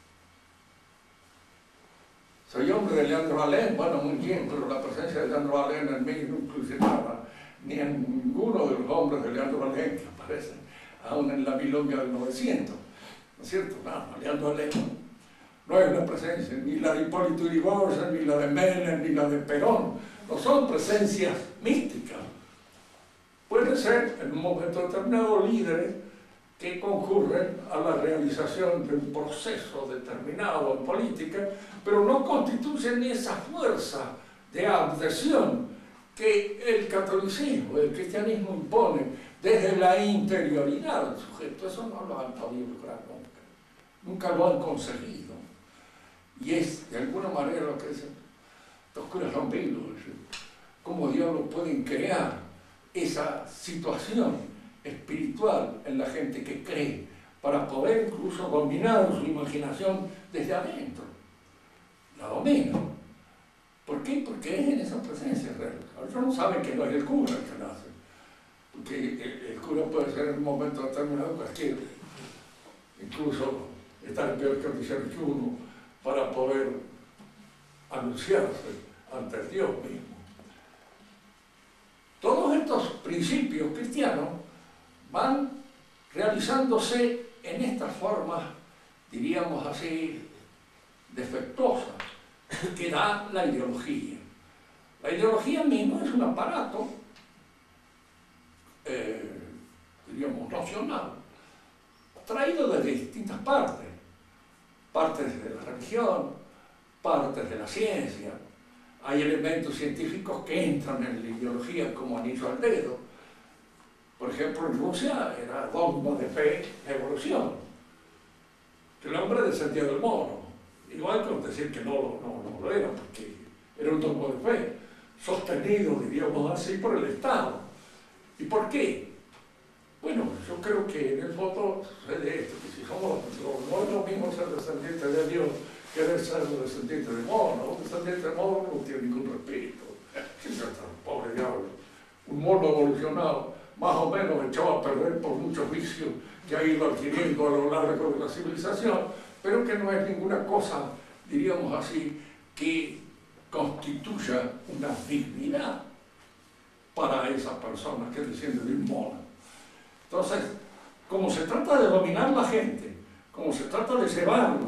Soy hombre de Leandro Alem, bueno, muy bien, pero la presencia de Leandro Alem en mí no incluye nada, ni en ninguno de los hombres de Leandro Alem que aparecen aún en la milonga del 900, ¿no es cierto? Nada, Leandro Alem no es una presencia, ni la de Hipólito Yrigoyen, ni la de Menem, ni la de Perón, no son presencias místicas. Pueden ser en un momento determinado líderes que concurren a la realización de un proceso determinado en política, pero no constituyen esa fuerza de adhesión que el catolicismo, el cristianismo impone desde la interioridad del sujeto. Eso no lo han podido lograr nunca lo han conseguido. Y es de alguna manera lo que dicen los curas rompidos, cómo Dios lo pueden crear esa situación espiritual en la gente que cree, para poder incluso dominar su imaginación desde adentro. La domina. ¿Por qué? Porque es en esa presencia real. Ellos no saben que no es el cura el que nace. Porque el cura puede ser en un momento determinado cualquiera. Incluso estar en peor condiciones que uno para poder anunciarse ante Dios mismo. Todos estos principios cristianos van realizándose en estas formas, diríamos así, defectuosas, que da la ideología. La ideología misma es un aparato, diríamos, nocional, traído de distintas partes, partes de la religión, partes de la ciencia. Hay elementos científicos que entran en la ideología como anillo al dedo. Por ejemplo, en Rusia era dogma de fe la evolución, que el hombre descendía del mono, igual que decir que no lo era, porque era un dogma de fe, sostenido, diríamos así, por el Estado. ¿Y por qué? Bueno, yo creo que en el fondo sucede esto, que si somos, no es lo mismo ser descendiente de Dios que ser descendiente de mono. Un descendiente de mono no tiene ningún respeto. Pobre diablo. Un mono evolucionado, más o menos echado a perder por muchos vicios que ha ido adquiriendo a lo largo de la civilización, pero que no es ninguna cosa, diríamos así, que constituya una dignidad para esa persona que desciende de un mono. Entonces, como se trata de dominar la gente, como se trata de llevarla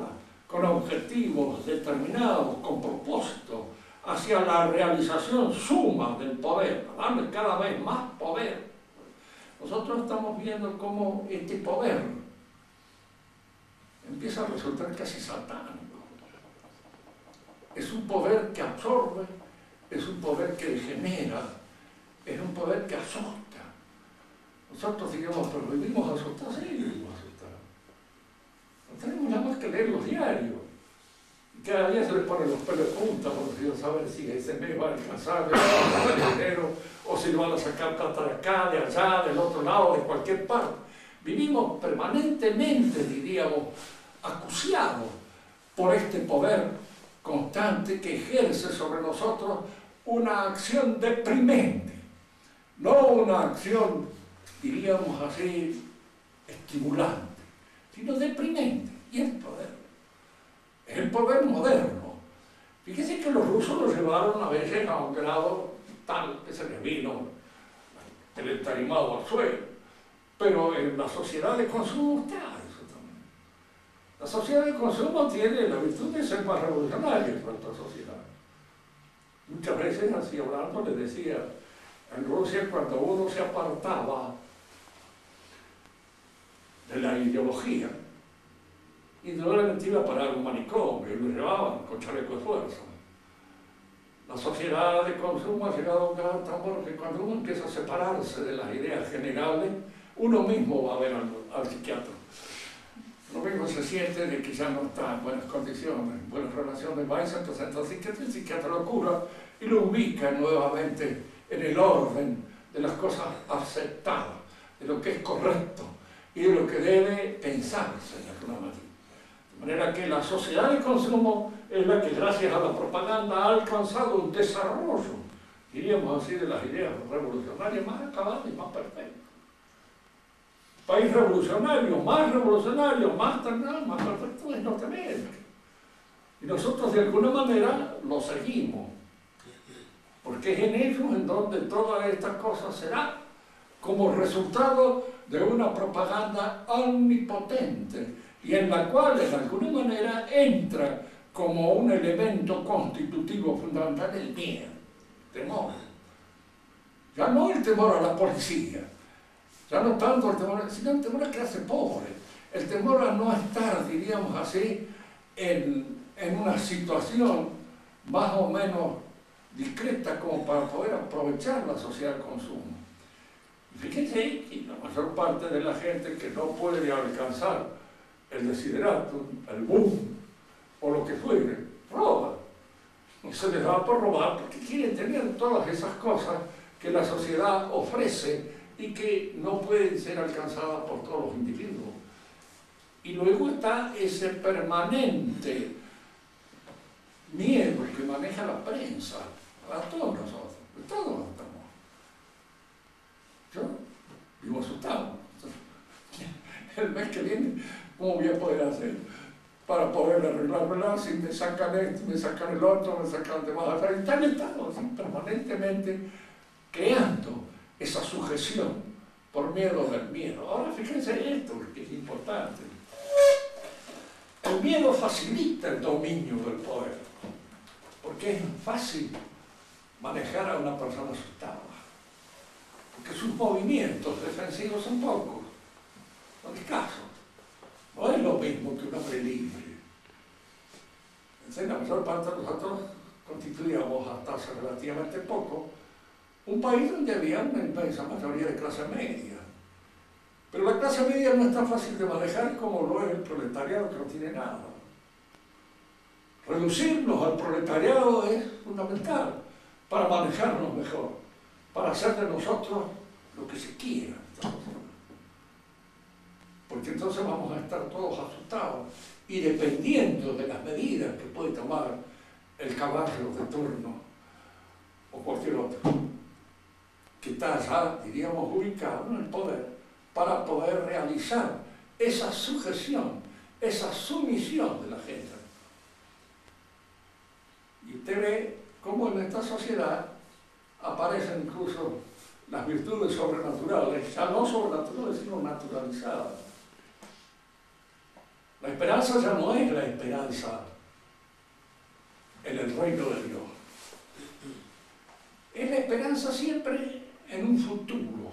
con objetivos determinados, con propósitos, hacia la realización suma del poder, darle cada vez más poder. Nosotros estamos viendo cómo este poder empieza a resultar casi satánico. Es un poder que absorbe, es un poder que genera, es un poder que asusta. Nosotros digamos, pero vivimos asustados, sí, vivimos asustados. No tenemos nada más que leer los diarios. Y cada día se les ponen los pelos de punta porque Dios sabe si ese mes va a alcanzar el dinero o si lo van a sacar plata de acá, de allá, del otro lado, de cualquier parte. Vivimos permanentemente, diríamos, acuciados por este poder constante que ejerce sobre nosotros una acción deprimente, no una acción, diríamos así, estimulante, sino deprimente. Y el poder es el poder moderno. Fíjense que los rusos lo llevaron a veces a un grado tal que se les vino el entarimado al suelo, pero en la sociedad de consumo está eso también. La sociedad de consumo tiene la virtud de ser más revolucionaria que nuestra sociedad. Muchas veces, así hablando, les decía, en Rusia cuando uno se apartaba de la ideología, indudablemente iba a parar un manicomio y lo llevaban con chaleco de fuerza. La sociedad de consumo ha llegado a un grado tan bueno que cuando uno empieza a separarse de las ideas generales, uno mismo va a ver al psiquiatra. Uno mismo se siente de que ya no está en buenas condiciones, en buenas relaciones, va y se presenta al psiquiatra, el psiquiatra lo cura y lo ubica nuevamente en el orden de las cosas aceptadas, de lo que es correcto y de lo que debe pensarse de alguna manera. De manera que la sociedad de consumo es la que gracias a la propaganda ha alcanzado un desarrollo, diríamos así, de las ideas revolucionarias más acabadas y más perfectas. País revolucionario, más terminado, más perfecto es Norteamérica. Y nosotros de alguna manera lo seguimos, porque es en ellos en donde todas estas cosas se dan como resultado de una propaganda omnipotente y en la cual de alguna manera entra como un elemento constitutivo fundamental el miedo, el temor. Ya no el temor a la policía, ya no tanto el temor, sino el temor a quedarse pobre, el temor a no estar, diríamos así, en una situación más o menos discreta como para poder aprovechar la sociedad de consumo. Y fíjense que la mayor parte de la gente que no puede alcanzar el desideratum, el boom, o lo que fuere, roba. Y se les da por robar porque quieren tener todas esas cosas que la sociedad ofrece y que no pueden ser alcanzadas por todos los individuos. Y luego está ese permanente miedo que maneja la prensa, a todos nosotros, todos estamos. Yo vivo asustado. El mes que viene, ¿cómo voy a poder hacer para poder arreglarla? Si me sacan esto, me sacan el otro, me sacan de más atrás, y tal estado, así, permanentemente creando esa sujeción por miedo del miedo. Ahora fíjense esto, que es importante. El miedo facilita el dominio del poder, porque es fácil manejar a una persona asustada, porque sus movimientos defensivos son pocos, son escasos. No es lo mismo que un hombre libre. En la mayor parte de nosotros constituíamos hasta hace relativamente poco un país donde había una inmensa mayoría de clase media. Pero la clase media no es tan fácil de manejar como lo es el proletariado, que no tiene nada. Reducirnos al proletariado es fundamental para manejarnos mejor, para hacer de nosotros lo que se quiera. Porque entonces vamos a estar todos asustados y dependiendo de las medidas que puede tomar el caballo de turno o cualquier otro, que está ya, diríamos, ubicado en el poder, para poder realizar esa sujeción, esa sumisión de la gente. Y usted ve cómo en esta sociedad aparecen incluso las virtudes sobrenaturales, ya no sobrenaturales, sino naturalizadas. La esperanza esperanza ya no es la esperanza en el reino de Dios. Es la esperanza siempre en un futuro.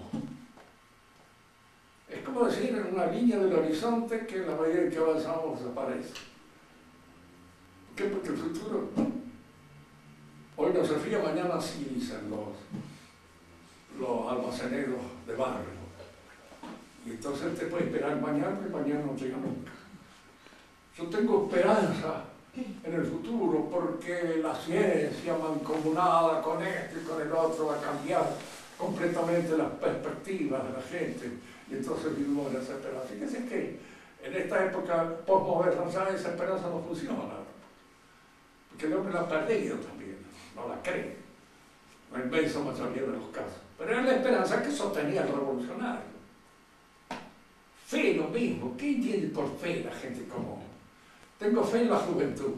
Es como decir en una línea del horizonte que en la medida en que avanzamos desaparece. ¿Por qué? Porque el futuro hoy no se fía, mañana sí, dicen los almaceneros de barrio. Y entonces te puede esperar mañana y mañana no llega nunca. Yo tengo esperanza en el futuro porque la ciencia mancomunada con esto y con el otro va a cambiar completamente las perspectivas de la gente y entonces vivimos en esa esperanza. Fíjense que en esta época postmoderna ya esa esperanza no funciona, porque el hombre la ha perdido también, no la cree, la inmensa mayoría de los casos. Pero era la esperanza que sostenía el revolucionario. Fe, lo mismo. ¿Qué entiende por fe la gente común? Tengo fe en la juventud.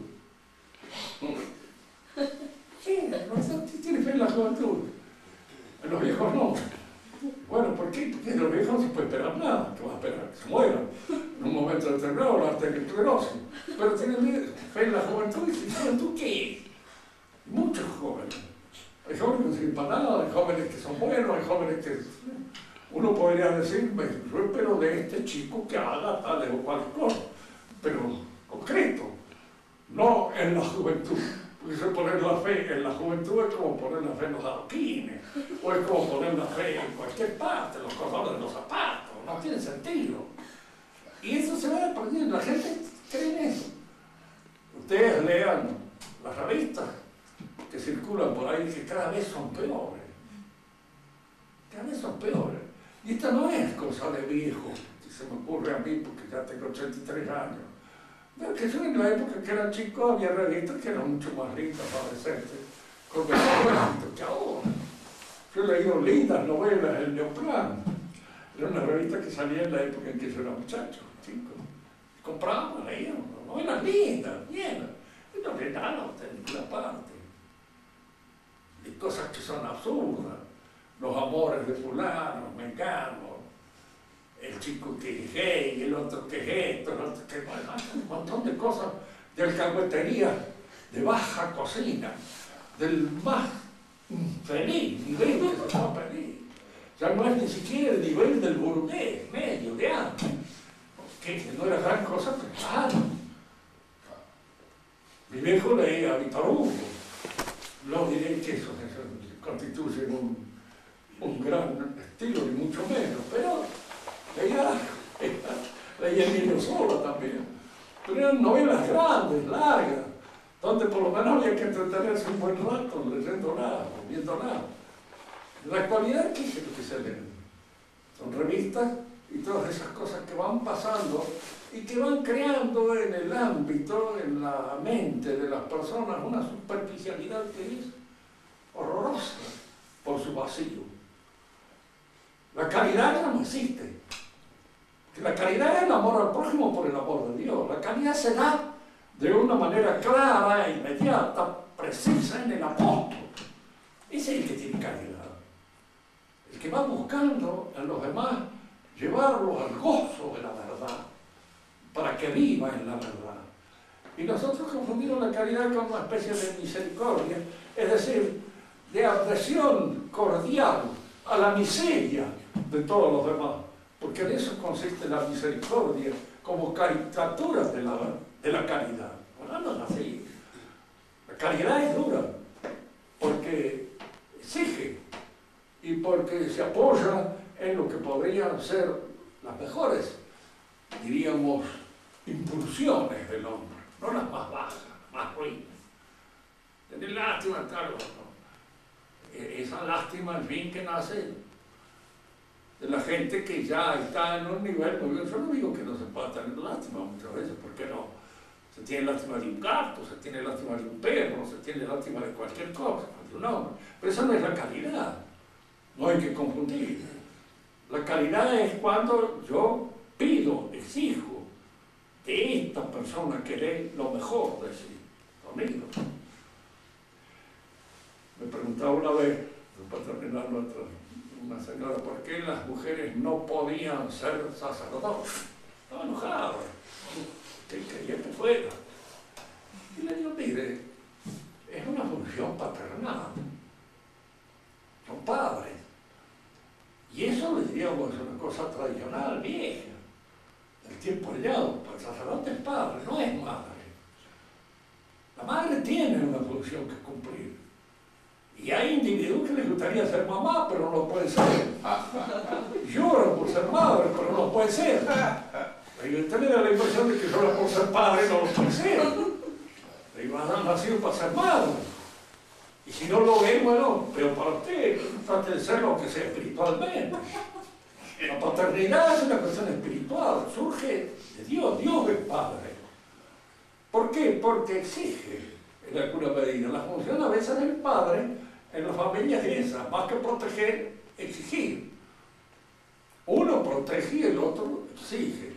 Sí, tiene fe en la juventud. En los viejos no. Bueno, ¿por qué? Porque en los viejos no se puede esperar nada. ¿Qué va a esperar? Que se mueran. En un momento determinado la arteriosclerosis. Pero tienen fe en la juventud. ¿Y la juventud qué es? Muchos jóvenes. Hay jóvenes que no sirven para nada, hay jóvenes que son buenos, hay jóvenes que... Uno podría decir, yo espero de este chico que haga tal o cual cosa, pero concreto, no en la juventud. Porque si poner la fe en la juventud es como poner la fe en los adoquines, o es como poner la fe en cualquier parte, en los cordones de los zapatos, no tiene sentido. Y eso se va perdiendo, la gente cree en eso. Ustedes lean las revistas que circulan por ahí, que cada vez son peores. Cada vez son peores. Y esta no es cosa de viejo, que se me ocurre a mí porque ya tengo 83 años. Pero que yo en la época que era chico había revistas que eran mucho más lindas, más decentes, con mejor éxito que ahora. Yo he leído lindas novelas, El Neoplan. Era una revista que salía en la época en que yo era muchacho, chico. Compraba, leíamos, novelas lindas, bien. Y no leí nada de ninguna parte. Y cosas que son absurdas. Los amores de fulano, mengano, el chico que es gay, el otro que es esto, el otro que es... Bueno, un montón de cosas de alcahuetería, de baja cocina, del más infeliz nivel que se pueda pedir. Ya no es ni siquiera el nivel del burgués, medio, de antes, que no era gran cosa, pero claro. Mi viejo leía a Víctor Hugo. No diré que eso constituye un gran estilo, ni mucho menos, pero leía Emilio Zola también. Pero eran novelas grandes, largas, donde por lo menos había que entretenerse un buen rato leyendo nada, viendo nada. En la actualidad, ¿qué es lo que se lee? Son revistas y todas esas cosas que van pasando y que van creando en el ámbito, en la mente de las personas, una superficialidad que es horrorosa por su vacío. La caridad ya no existe. Que la caridad es el amor al prójimo por el amor de Dios. La caridad se da de una manera clara, inmediata, precisa en el apóstol. Ese es el que tiene caridad. El que va buscando en los demás llevarlos al gozo de la verdad, para que viva en la verdad. Y nosotros confundimos la caridad con una especie de misericordia, es decir, de adhesión cordial a la miseria de todos los demás, porque en eso consiste la misericordia, como caricatura de la caridad. Bueno, no es así. La caridad es dura, porque exige y porque se apoya en lo que podrían ser las mejores, diríamos, impulsiones del hombre, no las más bajas, más ruines. Tener lástima, claro, ¿no? Esa lástima, en fin, que nace de la gente que ya está en un nivel muy bien. Yo no digo que no se pueda tener lástima muchas veces, ¿por qué no? Se tiene lástima de un gato, se tiene lástima de un perro, se tiene lástima de cualquier cosa, de un hombre. Pero esa no es la caridad, no hay que confundir. La caridad es cuando yo pido, exijo de esta persona que dé lo mejor de sí, conmigo. Me preguntaba una vez, para terminar una señora, ¿por qué las mujeres no podían ser sacerdotes? Estaba enojada. ¿Qué tiempo hallado, pues el sacerdote es padre, no es madre. La madre tiene una función que cumplir. Y hay individuos que les gustaría ser mamá, pero no lo pueden ser. Lloran por ser madre, pero no lo pueden ser. Y usted me da la impresión de que solo por ser padre no lo puede ser. Y han nacido para ser madre. Y si no lo ven, bueno, pero para usted, trate de ser lo que sea espiritualmente. La paternidad es una cuestión espiritual, surge de Dios. Dios es padre. ¿Por qué? Porque exige en alguna medida. La función a veces del padre en la familia es esa, más que proteger, exigir. Uno protege y el otro exige.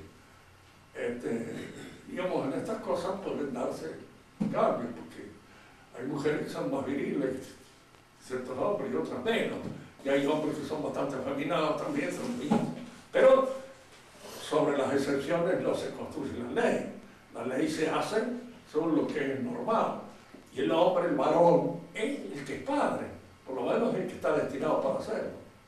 Digamos, en estas cosas pueden darse cambios, porque hay mujeres que son más viriles, ciertos hombres y otras menos. Y hay hombres que son bastante afeminados también, pero sobre las excepciones no se construye la ley. La ley se hace sobre lo que es normal. Y el hombre, el varón, es el que es padre, por lo menos el que está destinado para hacerlo.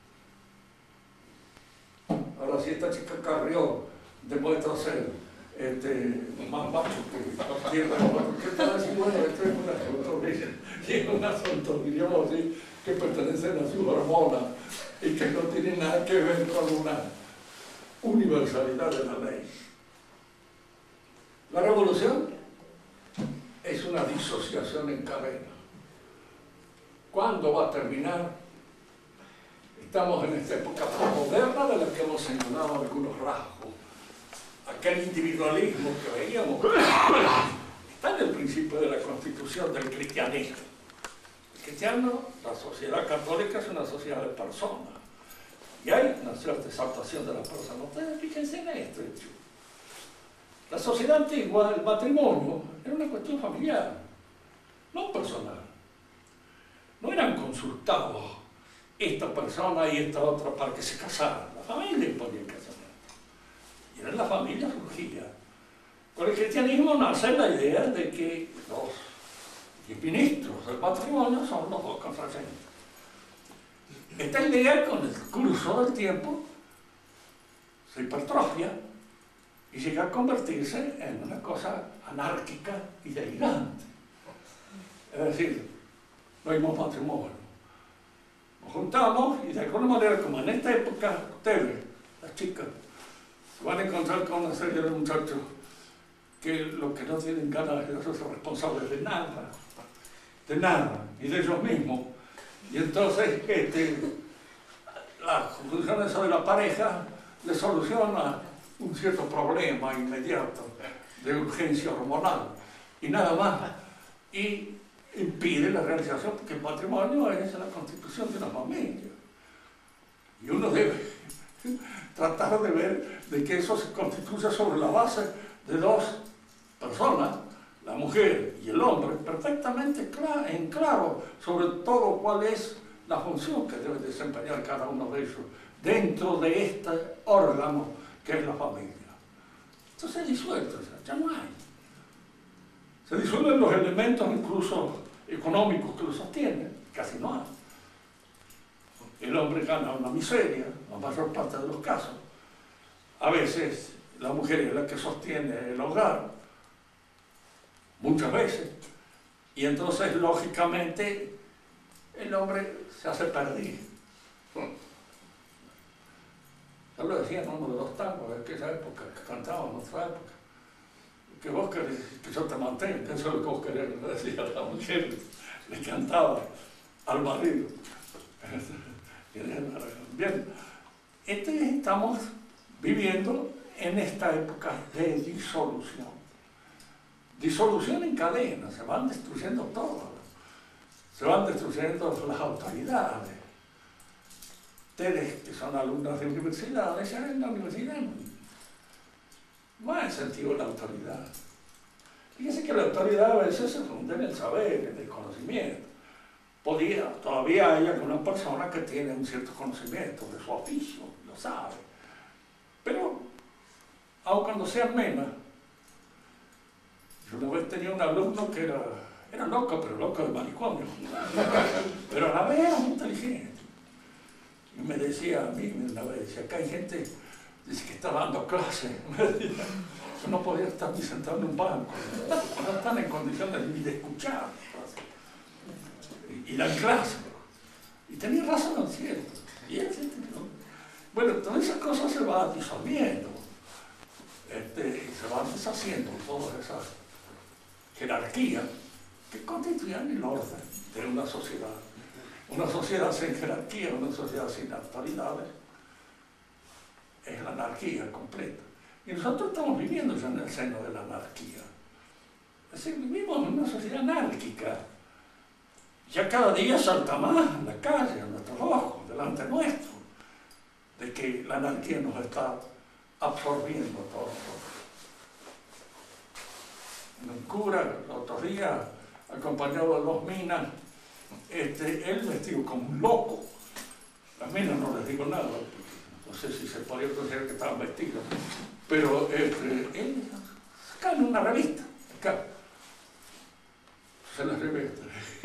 Ahora, si esta chica Carrión demuestra ser más macho que cierta cosa, ¿qué tal decir? Bueno, esto es un asunto, y es un asunto, diríamos así, que pertenecen a su hormona y que no tiene nada que ver con una universalidad de la ley. La revolución es una disociación en cadena. ¿Cuándo va a terminar? Estamos en esta época moderna de la que hemos señalado algunos rasgos. Aquel individualismo que veíamos está en el principio de la constitución del cristianismo. El cristiano, la sociedad católica es una sociedad de personas. Y hay una cierta exaltación de las personas. Ustedes fíjense en esto, hecho. La sociedad antigua, el matrimonio, era una cuestión familiar, no personal. No eran consultados esta persona y esta otra para que se casaran. La familia imponía el casamiento. Y en la familia surgía. Con el cristianismo nace la idea de que los ministros del matrimonio son los dos contrayentes. Esta idea, con el curso del tiempo, se hipertrofia y llega a convertirse en una cosa anárquica y delirante. Es decir, no hay más matrimonio. Nos juntamos y de alguna manera, como en esta época, ustedes, las chicas, se van a encontrar con una serie de muchachos que lo que no tienen ganas de ser responsables de nada, y de ellos mismos. Y entonces la función esa de la pareja le soluciona un cierto problema inmediato de urgencia hormonal y nada más, y impide la realización, porque el matrimonio es la constitución de una familia y uno debe tratar de ver de que eso se constituya sobre la base de dos personas, la mujer y el hombre, perfectamente en claro sobre todo cuál es la función que debe desempeñar cada uno de ellos dentro de este órgano que es la familia. Esto se disuelve, ya no hay. Se disuelven los elementos incluso económicos que lo sostienen, casi no hay. El hombre gana una miseria, la mayor parte de los casos. A veces la mujer es la que sostiene el hogar, muchas veces, y entonces lógicamente el hombre se hace perdido. Ya lo decía en uno de los tangos de aquella época que cantaban en nuestra época. Que vos querés que yo te mantenga, eso es lo que vos querés, le decía a la mujer, le cantaba al marido. Bien, estamos viviendo en esta época de disolución. Disolución en cadena, se van destruyendo todo. Se van destruyendo las autoridades. Ustedes que son alumnos de universidades, ya en la universidad no hay sentido de la autoridad. Fíjense que la autoridad a veces se funda en el saber, en el conocimiento. Todavía hay alguna persona que tiene un cierto conocimiento de su oficio, lo sabe. Pero, aun cuando sean menos, yo una vez tenía un alumno que era loco, pero loco de manicomio. Pero a la vez era muy inteligente. Y me decía a mí una vez, decía, acá hay gente dice que está dando clase. Yo no podía estar ni sentado en un banco, no están en condiciones ni de escuchar. Y dan clase. Y tenía razón, ¿cierto? Y él, bueno, todas esas cosas se van disolviendo. Y se van deshaciendo todas esas jerarquías que constituían el orden de una sociedad. Una sociedad sin jerarquía, una sociedad sin autoridades, es la anarquía completa. Y nosotros estamos viviendo ya en el seno de la anarquía. Es decir, vivimos en una sociedad anárquica. Ya cada día salta más en la calle, a nuestros ojos, delante nuestro, de que la anarquía nos está absorbiendo todo. Un cura, el otro día, acompañado de 2 minas, él vestido como un loco. Las minas no les digo nada, no sé si se podía considerar que estaban vestidos, pero él sacaron una revista, acá, se las revista.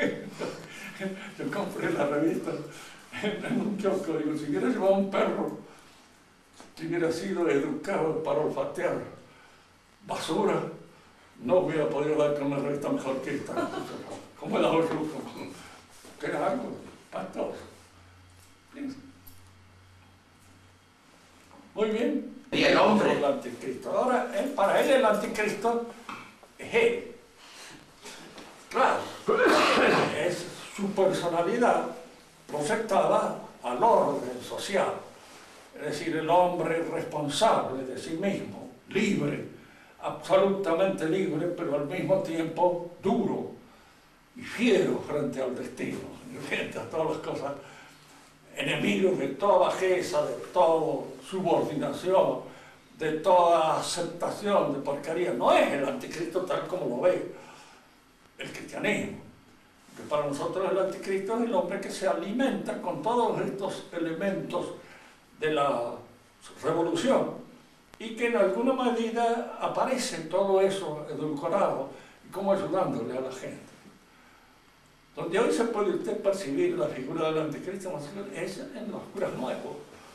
Yo compré la revista en un kiosco, digo, si hubiera llevado un perro que hubiera sido educado para olfatear basura, no hubiera podido dar con una revista mejor que esta. Como el ahorro, que era algo espantoso. Muy bien.
Y el hombre.
El anticristo. Ahora, para él el anticristo es él. Claro, es su personalidad proyectada al orden social. Es decir, el hombre responsable de sí mismo, libre, absolutamente libre, pero al mismo tiempo duro y fiero frente al destino, frente a todas las cosas, enemigos de toda bajeza, de toda subordinación, de toda aceptación de porquería. No es el anticristo tal como lo ve el cristianismo, que para nosotros el anticristo es el hombre que se alimenta con todos estos elementos de la revolución y que en alguna medida aparece todo eso edulcorado y como ayudándole a la gente. Donde hoy se puede usted percibir la figura del anticristo es en los curas nuevos.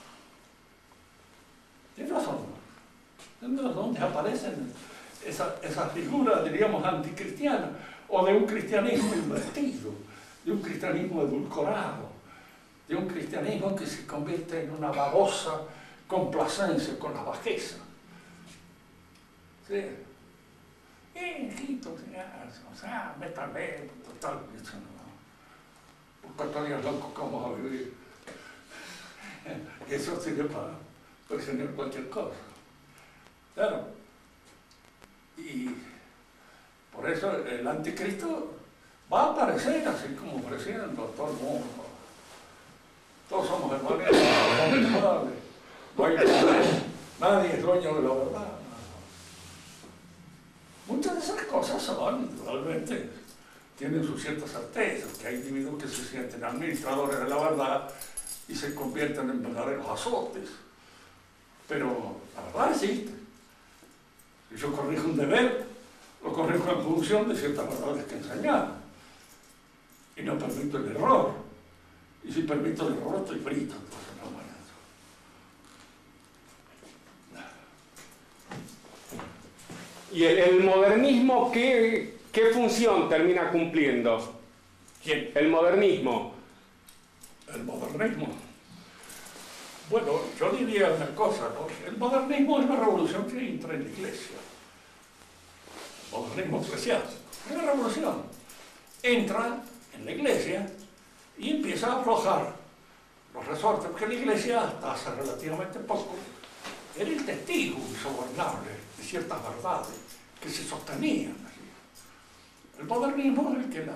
Tiene razón, donde aparecen esas figuras, diríamos, anticristianas, o de un cristianismo invertido, de un cristianismo edulcorado, de un cristianismo que se convierte en una babosa complacencia con la bajeza. Sí. Hijito, métale, total, eso no. Porque todavía locos, ¿cómo vamos a vivir? Eso sirve para presionar cualquier cosa. Claro. Y por eso el anticristo va a aparecer así como apareciendo todo el mundo. Todos somos hermanos, no hay nadie es dueño de la verdad. Muchas de esas cosas son, realmente, tienen sus ciertas certezas, que hay individuos que se sienten administradores de la verdad y se convierten en verdaderos azotes. Pero la verdad existe. Si yo corrijo un deber, lo corrijo en función de ciertas verdades que enseñar. Y no permito el error. Y si permito el error, estoy frito. Entonces, no, bueno.
¿Y el modernismo qué función termina cumpliendo?
¿Quién?
El modernismo.
El modernismo. Bueno, yo diría una cosa, ¿no? El modernismo es una revolución que entra en la iglesia. El modernismo eclesiástico. Es una revolución. Entra en la iglesia y empieza a aflojar los resortes, porque la iglesia hasta hace relativamente poco era el testigo insobornable de ciertas verdades que se sostenían allí. El modernismo es el que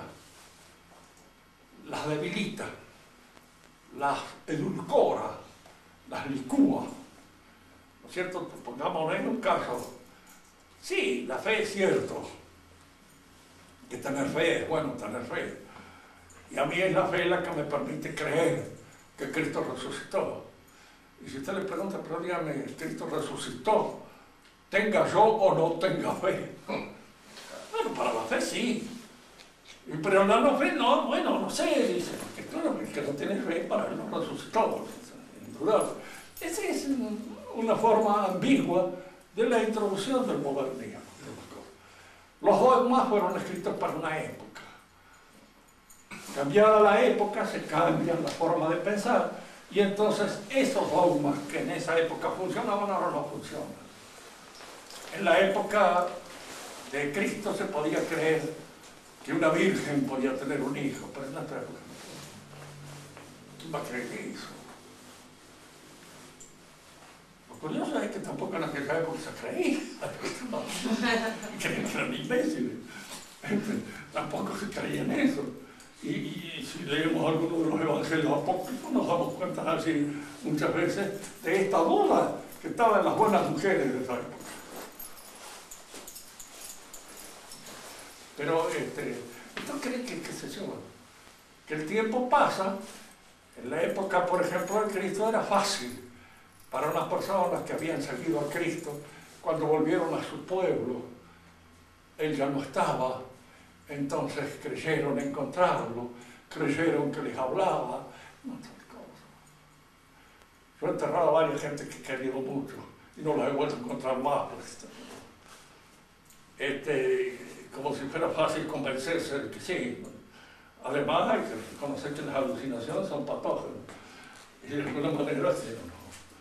las debilita, las edulcora, las licúa. ¿No es cierto? Pongamos en un caso. Sí, la fe es cierto. Que tener fe es bueno tener fe. Y a mí es la fe la que me permite creer que Cristo resucitó. Y si usted le pregunta, pero dígame, ¿Cristo resucitó? ¿Tenga yo o no tenga fe? Bueno, para la fe sí. Pero la fe no, bueno, no sé, dice, porque claro, el que no tiene fe para él no resucitó, indudable. Esa es una forma ambigua de la introducción del modernismo. Los dogmas fueron escritos para una época. Cambiada la época, se cambia la forma de pensar, y entonces esos dogmas que en esa época funcionaban, ahora no funcionan. En la época de Cristo se podía creer que una virgen podía tener un hijo, pero en nuestra época no. ¿Quién va a creer eso? Lo curioso es que tampoco en aquella época se creía. Creían que eran imbéciles. Tampoco se creía en eso. Y si leemos algunos de los evangelios apócrifos nos damos cuenta así muchas veces de esta duda que estaba en las buenas mujeres de esa época. Pero ¿esto cree que qué sé yo? Que el tiempo pasa. En la época, por ejemplo, de Cristo era fácil para unas personas que habían seguido a Cristo, cuando volvieron a su pueblo, él ya no estaba, entonces creyeron encontrarlo, creyeron que les hablaba, muchas cosas. Yo he enterrado a varias gente que he querido mucho y no las he vuelto a encontrar más. Como si fuera fácil convencerse de que sí. Además, hay que reconocer que las alucinaciones son patógenas. Y de alguna manera, sí, ¿no?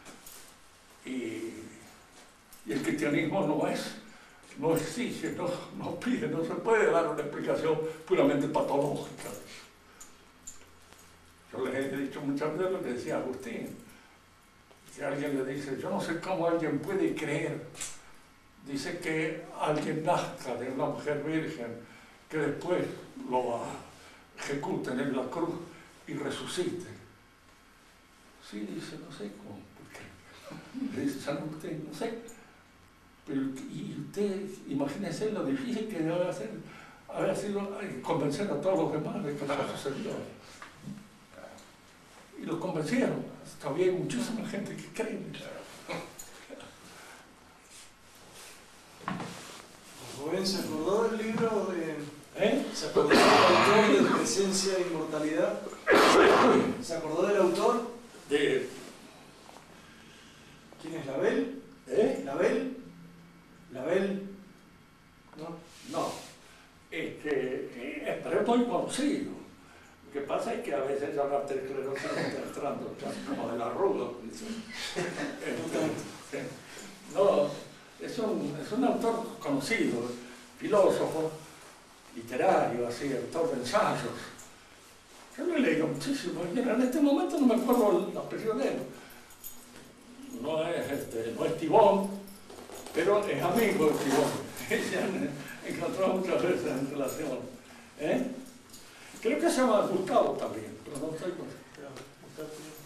Y el cristianismo no exige, no pide, no se puede dar una explicación puramente patológica. Yo les he dicho muchas veces lo que decía Agustín. Si alguien le dice, yo no sé cómo alguien puede creer, dice que alguien nazca de una mujer virgen, que después lo ejecuten en la cruz y resucite. Sí, dice, no sé cómo, porque le dice San Agustín, no sé. Pero, y usted, imagínese lo difícil que debe haber sido convencer a todos los demás de que eso sucedió. Y lo convencieron. Todavía hay muchísima gente que cree.
Rubén, ¿se acordó del libro de...
¿Se
acordó del autor de Presencia e Inmortalidad? ¿Se acordó del autor?
De...
¿Quién es? ¿Label? ¿Label? ¿Label?
No. Pero es muy conocido. Lo que pasa es que a veces ya la esclerosis está entrando como de la ruda. No, es un autor conocido, filósofo, literario, así, autor de ensayos. Yo lo he leído muchísimo, y en este momento no me acuerdo el apellido de él. No es Tibón, pero es amigo de Tibón. Se han encontrado muchas veces en relación. Creo que se llama Gustavo también, pero no estoy con...